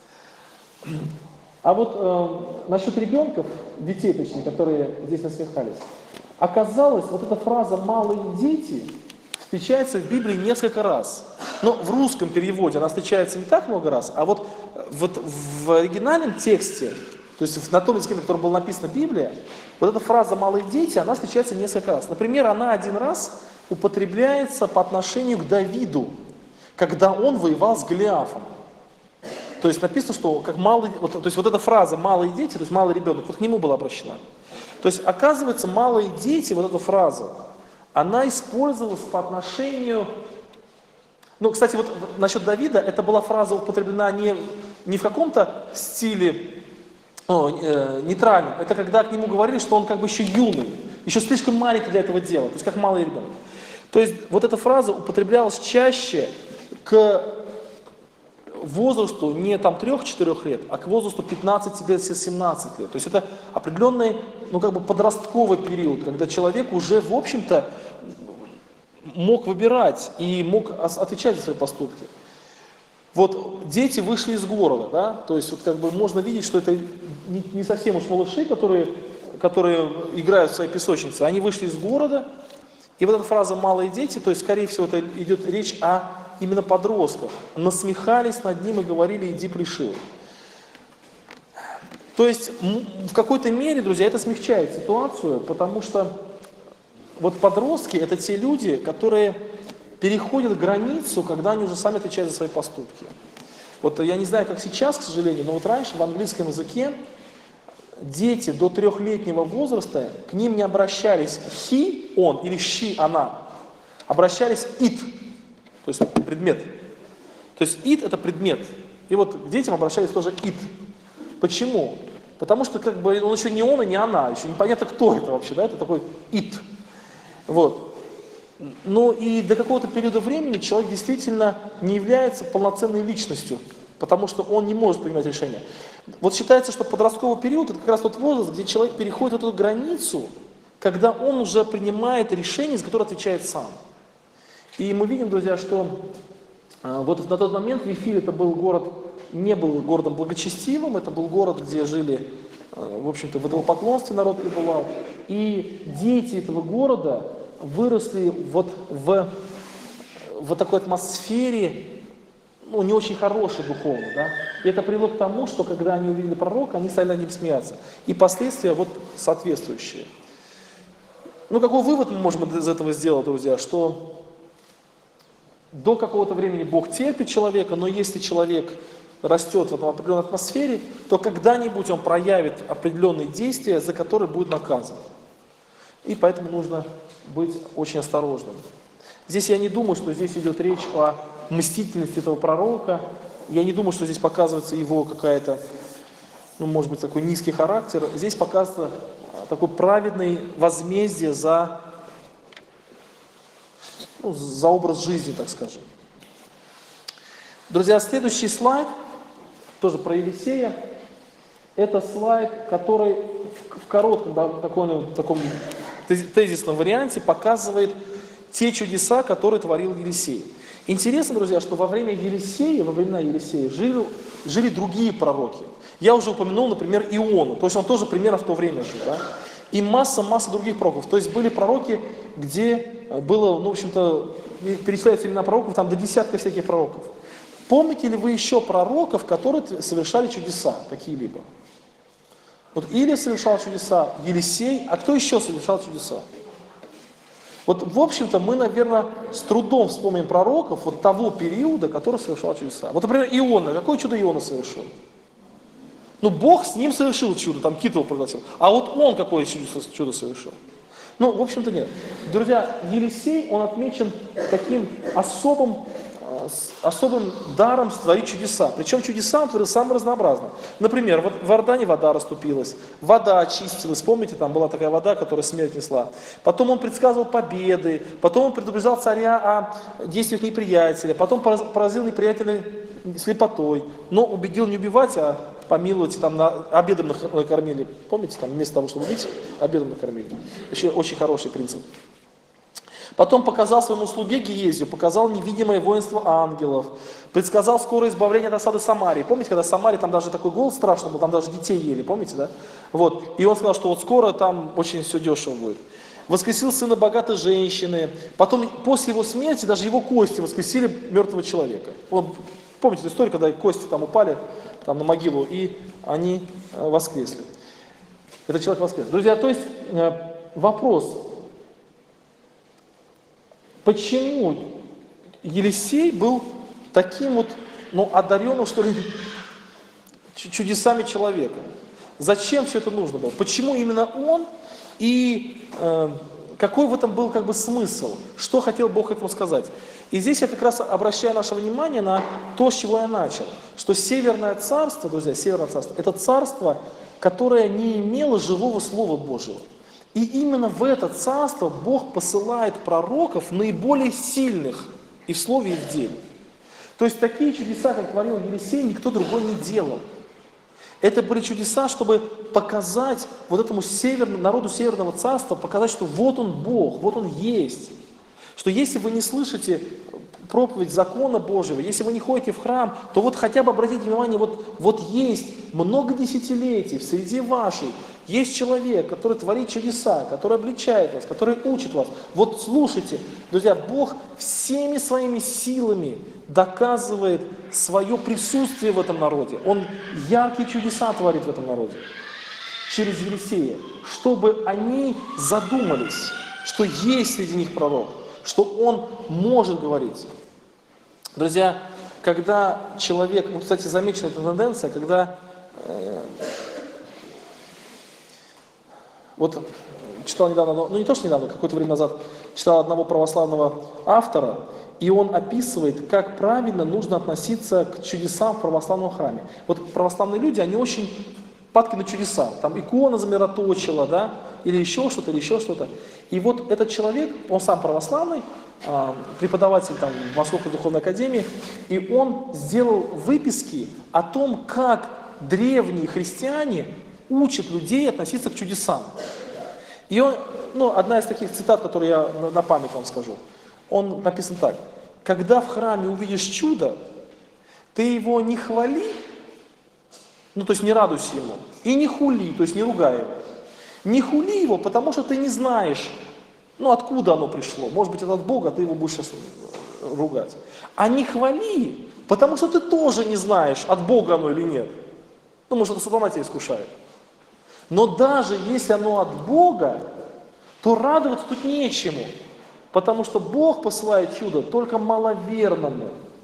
А вот насчет ребенков, детей точнее, которые здесь насмехались, оказалось, вот эта фраза «малые дети» встречается в Библии несколько раз. Но в русском переводе она встречается не так много раз, а вот в оригинальном тексте, то есть на том языке, на котором была написана Библия, вот эта фраза «малые дети», она встречается несколько раз. Например, она один раз употребляется по отношению к Давиду, когда он воевал с Голиафом. То есть написано, что как малый, то есть вот эта фраза «малые дети», то есть малый ребенок, вот к нему была обращена. То есть оказывается, малые дети, вот эта фраза, она использовалась по отношению... Ну, кстати, вот насчет Давида, это была фраза употреблена не в каком-то стиле нейтральном, это когда к нему говорили, что он как бы еще юный, еще слишком маленький для этого дела, то есть как малый ребенок. То есть вот эта фраза употреблялась чаще к возрасту не там 3-4 лет, а к возрасту 15-17 лет. То есть это определенный, ну как бы подростковый период, когда человек уже, в общем-то, мог выбирать и мог отвечать за свои поступки. Вот дети вышли из города, да, то есть вот как бы можно видеть, что это не совсем уж малыши, которые играют в своей песочнице, они вышли из города, и вот эта фраза «малые дети», то есть скорее всего это идет речь о именно подростках, насмехались над ним и говорили «иди пришил». То есть в какой-то мере, друзья, это смягчает ситуацию, потому что вот подростки – это те люди, которые переходят границу, когда они уже сами отвечают за свои поступки. Вот я не знаю, как сейчас, к сожалению, но вот раньше в английском языке дети до 3-летнего возраста, к ним не обращались he, он, или she, она, обращались it, то есть предмет. То есть it – это предмет. И вот к детям обращались тоже it. Почему? Потому что как бы он еще не он и не она, еще непонятно, кто это вообще, да, это такой it. Вот. Ну и до какого-то периода времени человек действительно не является полноценной личностью, потому что он не может принимать решения. Вот считается, что подростковый период – это как раз тот возраст, где человек переходит эту границу, когда он уже принимает решения, за которые отвечает сам. И мы видим, друзья, что вот на тот момент Вифиль это был город, не был городом благочестивым, это был город, где жили, в общем-то, в идолопоклонстве народ пребывал. И дети этого города выросли вот в такой атмосфере, ну, не очень хорошей духовно, да. И это привело к тому, что когда они увидели пророка, они стали над ним смеяться. И последствия вот соответствующие. Ну, какой вывод мы можем из этого сделать, друзья, что до какого-то времени Бог терпит человека, но если человек растет в этом определенной атмосфере, то когда-нибудь он проявит определенные действия, за которые будет наказан. И поэтому нужно быть очень осторожным. Здесь я не думаю, что здесь идет речь о мстительности этого пророка. Я не думаю, что здесь показывается его какая-то, ну, может быть, такой низкий характер. Здесь показывается такое праведное возмездие за образ жизни, так скажем. Друзья, следующий слайд, тоже про Елисея. Это слайд, который в коротком, да, таком тезисном варианте показывает те чудеса, которые творил Елисей. Интересно, друзья, что во времена Елисея жили другие пророки. Я уже упомянул, например, Иону, то есть он тоже примерно в то время жил, да? И масса других пророков. То есть были пророки, где было, ну, в общем-то, перечисляются имена пророков, там до десятка всяких пророков. Помните ли вы еще пророков, которые совершали чудеса какие-либо? Вот Илия совершал чудеса, Елисей, а кто еще совершал чудеса? Вот, в общем-то, мы, наверное, с трудом вспомним пророков вот того периода, который совершал чудеса. Вот, например, Иона. Какое чудо Иона совершил? Ну, Бог с ним совершил чудо, там кит его проглотил. А вот он какое чудо совершил? Ну, в общем-то, нет. Друзья, Елисей, он отмечен таким особым даром творить чудеса. Причем чудеса он творил самые разнообразные. Например, вот в Иордане вода расступилась, вода очистилась. Помните, там была такая вода, которая смерть несла. Потом он предсказывал победы, потом он предупреждал царя о действиях неприятеля, потом поразил неприятеля слепотой, но убедил не убивать, а помиловать, там обедом накормили. Помните, там вместо того, чтобы убить, обедом накормили. Еще очень хороший принцип. Потом показал своему слуге Гиезию, показал невидимое воинство ангелов, предсказал скорое избавление от осады Самарии. Помните, когда в Самарии там даже такой голод страшный был, там даже детей ели, помните, да? Вот. И он сказал, что вот скоро там очень все дешево будет. Воскресил сына богатой женщины. Потом, после его смерти, даже его кости воскресили мертвого человека. Вот, помните эту историю, когда кости там упали там, на могилу, и они воскресли. Этот человек воскрес. Друзья, то есть вопрос. Почему Елисей был таким вот, одаренным, что ли, чудесами человека? Зачем все это нужно было? Почему именно он? И какой в этом был как бы смысл? Что хотел Бог этому сказать? И здесь я как раз обращаю наше внимание на то, с чего я начал. Что Северное Царство, друзья, Северное Царство, это царство, которое не имело живого Слова Божьего. И именно в это царство Бог посылает пророков наиболее сильных и в слове, и в деле. То есть такие чудеса, как творил Елисей, никто другой не делал. Это были чудеса, чтобы показать вот этому народу Северного Царства, показать, что вот он Бог, вот он есть. Что если вы не слышите проповедь закона Божьего, если вы не ходите в храм, то вот хотя бы обратите внимание, вот есть много десятилетий в среде вашей, есть человек, который творит чудеса, который обличает вас, который учит вас. Вот слушайте, друзья, Бог всеми своими силами доказывает свое присутствие в этом народе. Он яркие чудеса творит в этом народе через Елисея, чтобы они задумались, что есть среди них пророк, что он может говорить. Друзья, когда человек, кстати, замечена эта тенденция, когда вот читал недавно, не то что недавно, какое-то время назад, читал одного православного автора, и он описывает, как правильно нужно относиться к чудесам в православном храме. Вот православные люди, они очень падки на чудеса. Там икона замироточила, да, или еще что-то. И вот этот человек, он сам православный, преподаватель там в Московской духовной академии, и он сделал выписки о том, как древние христиане учат людей относиться к чудесам. И он, одна из таких цитат, которые я на память вам скажу, он написан так: когда в храме увидишь чудо, ты его не хвали, то есть не радуйся ему, и не хули, то есть не ругай его. Не хули его, потому что ты не знаешь, откуда оно пришло. Может быть, это от Бога, ты его будешь сейчас ругать. А не хвали, потому что ты тоже не знаешь, от Бога оно или нет. Может, это сатана тебя искушает. Но даже если оно от Бога, то радоваться тут нечему. Потому что Бог посылает чудо только маловерному.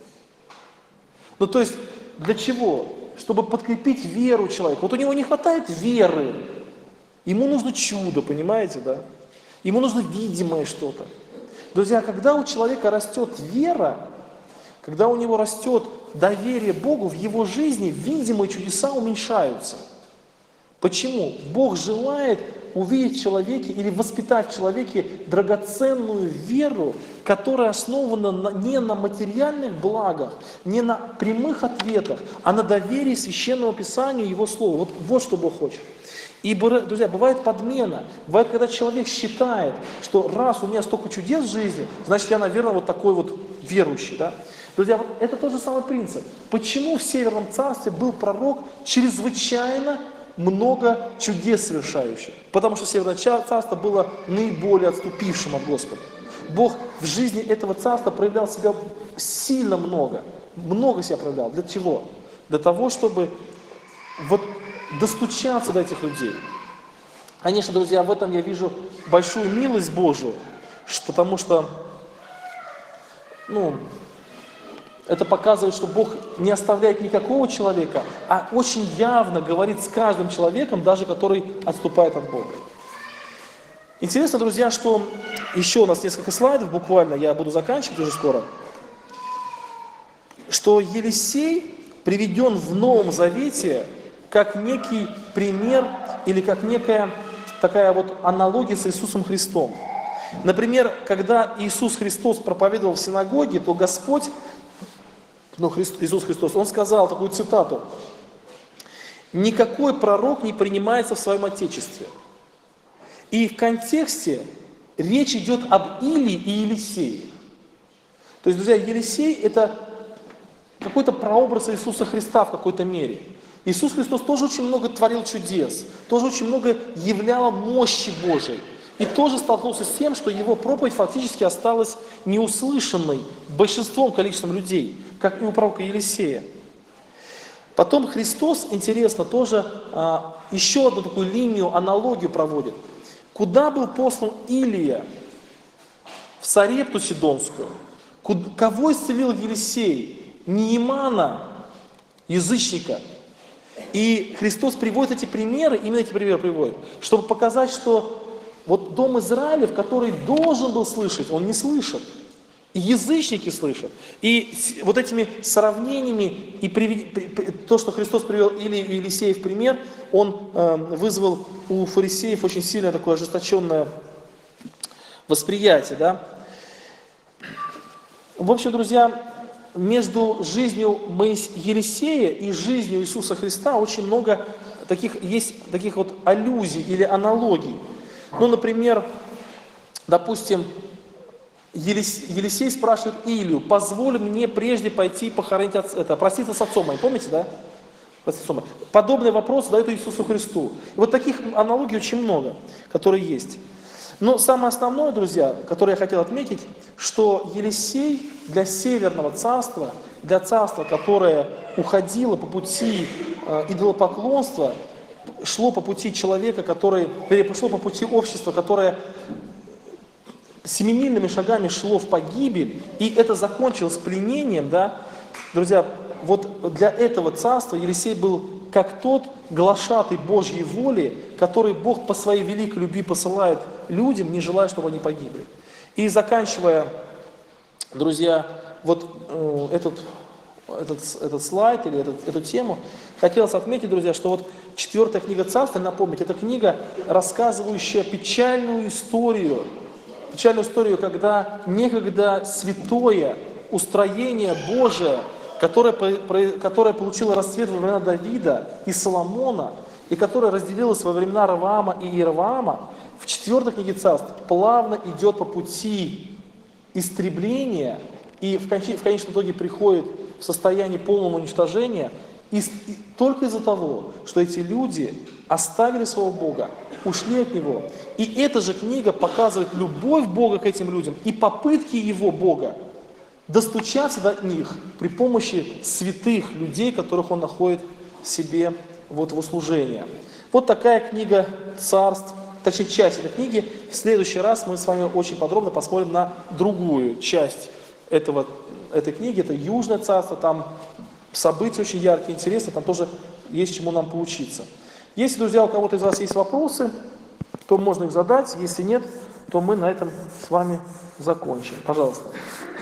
То есть, для чего? Чтобы подкрепить веру человека. Вот у него не хватает веры. Ему нужно чудо, понимаете, да? Ему нужно видимое что-то. Друзья, когда у человека растет вера, когда у него растет доверие Богу, в его жизни видимые чудеса уменьшаются. Почему? Бог желает увидеть в человеке или воспитать в человеке драгоценную веру, которая основана не на материальных благах, не на прямых ответах, а на доверии Священному Писанию и Его Слову. Вот что Бог хочет. И, друзья, бывает подмена. Бывает, когда человек считает, что раз у меня столько чудес в жизни, значит, я, наверное, вот такой вот верующий. Да? Друзья, это тот же самый принцип. Почему в Северном Царстве был пророк чрезвычайно много чудес совершающих? Потому что Северное Царство было наиболее отступившим от Господа. Бог в жизни этого царства проявлял себя сильно много себя проявлял. Для чего? Для того, чтобы вот достучаться до этих людей. Конечно, друзья, в этом я вижу большую милость Божию, потому что, это показывает, что Бог не оставляет никакого человека, а очень явно говорит с каждым человеком, даже который отступает от Бога. Интересно, друзья, что еще у нас несколько слайдов, буквально, я буду заканчивать уже скоро, что Елисей приведен в Новом Завете как некий пример или как некая такая вот аналогия с Иисусом Христом. Например, когда Иисус Христос проповедовал в синагоге, то Господь, Иисус Христос, Он сказал такую цитату: «Никакой пророк не принимается в своем Отечестве». И в контексте речь идет об Илии и Елисее. То есть, друзья, Елисей – это какой-то прообраз Иисуса Христа в какой-то мере. Иисус Христос тоже очень много творил чудес, тоже очень много являл мощи Божией. И тоже столкнулся с тем, что его проповедь фактически осталась неуслышанной большинством количеством людей, как и у пророка Елисея. Потом Христос, интересно, тоже еще одну такую линию, аналогию проводит. Куда был послан Илия? В Сарепту Сидонскую. Кого исцелил Елисей? Неемана, язычника. И Христос приводит эти примеры, именно эти примеры приводит, чтобы показать, что вот дом Израиля, в который должен был слышать, он не слышит. И язычники слышат. И вот этими сравнениями, и то, что Христос привел Илию и Елисея в пример, он вызвал у фарисеев очень сильное такое ожесточенное восприятие. Да? В общем, друзья, между жизнью Елисея и жизнью Иисуса Христа очень много есть таких вот аллюзий или аналогий. Например, допустим, Елисей спрашивает Илию: позволь мне прежде пойти похоронить проститься с отцом моим. Помните, да? Подобный вопрос задает Иисусу Христу. И вот таких аналогий очень много, которые есть. Но самое основное, друзья, которое я хотел отметить, что Елисей для Северного царства, для царства, которое уходило по пути идолопоклонства, шло по пути человека, шло по пути общества, которое семимильными шагами шло в погибель, и это закончилось пленением, да, друзья, вот для этого царства Елисей был как тот глашатай Божьей воли, который Бог по своей великой любви посылает людям, не желая, чтобы они погибли. И заканчивая, друзья, вот этот слайд или эту тему, хотелось отметить, друзья, что вот 4 книга Царств, напомнить, это книга, рассказывающая печальную историю, когда некогда святое устроение Божие, которое получило расцвет во времена Давида и Соломона, и которое разделилось во времена Раваама и Иераваама, в 4 книге Царств плавно идет по пути истребления и в конечном итоге приходит в состояние полного уничтожения, и только из-за того, что эти люди оставили своего Бога, ушли от Него. И эта же книга показывает любовь Бога к этим людям и попытки Его Бога достучаться до них при помощи святых людей, которых Он находит в себе вот в услужении. Вот такая книга Царств, точнее часть этой книги. В следующий раз мы с вами очень подробно посмотрим на другую часть этой книги. Это Южное царство, там события очень яркие, интересные, там тоже есть чему нам поучиться. Если, друзья, у кого-то из вас есть вопросы, то можно их задать. Если нет, то мы на этом с вами закончим. Пожалуйста.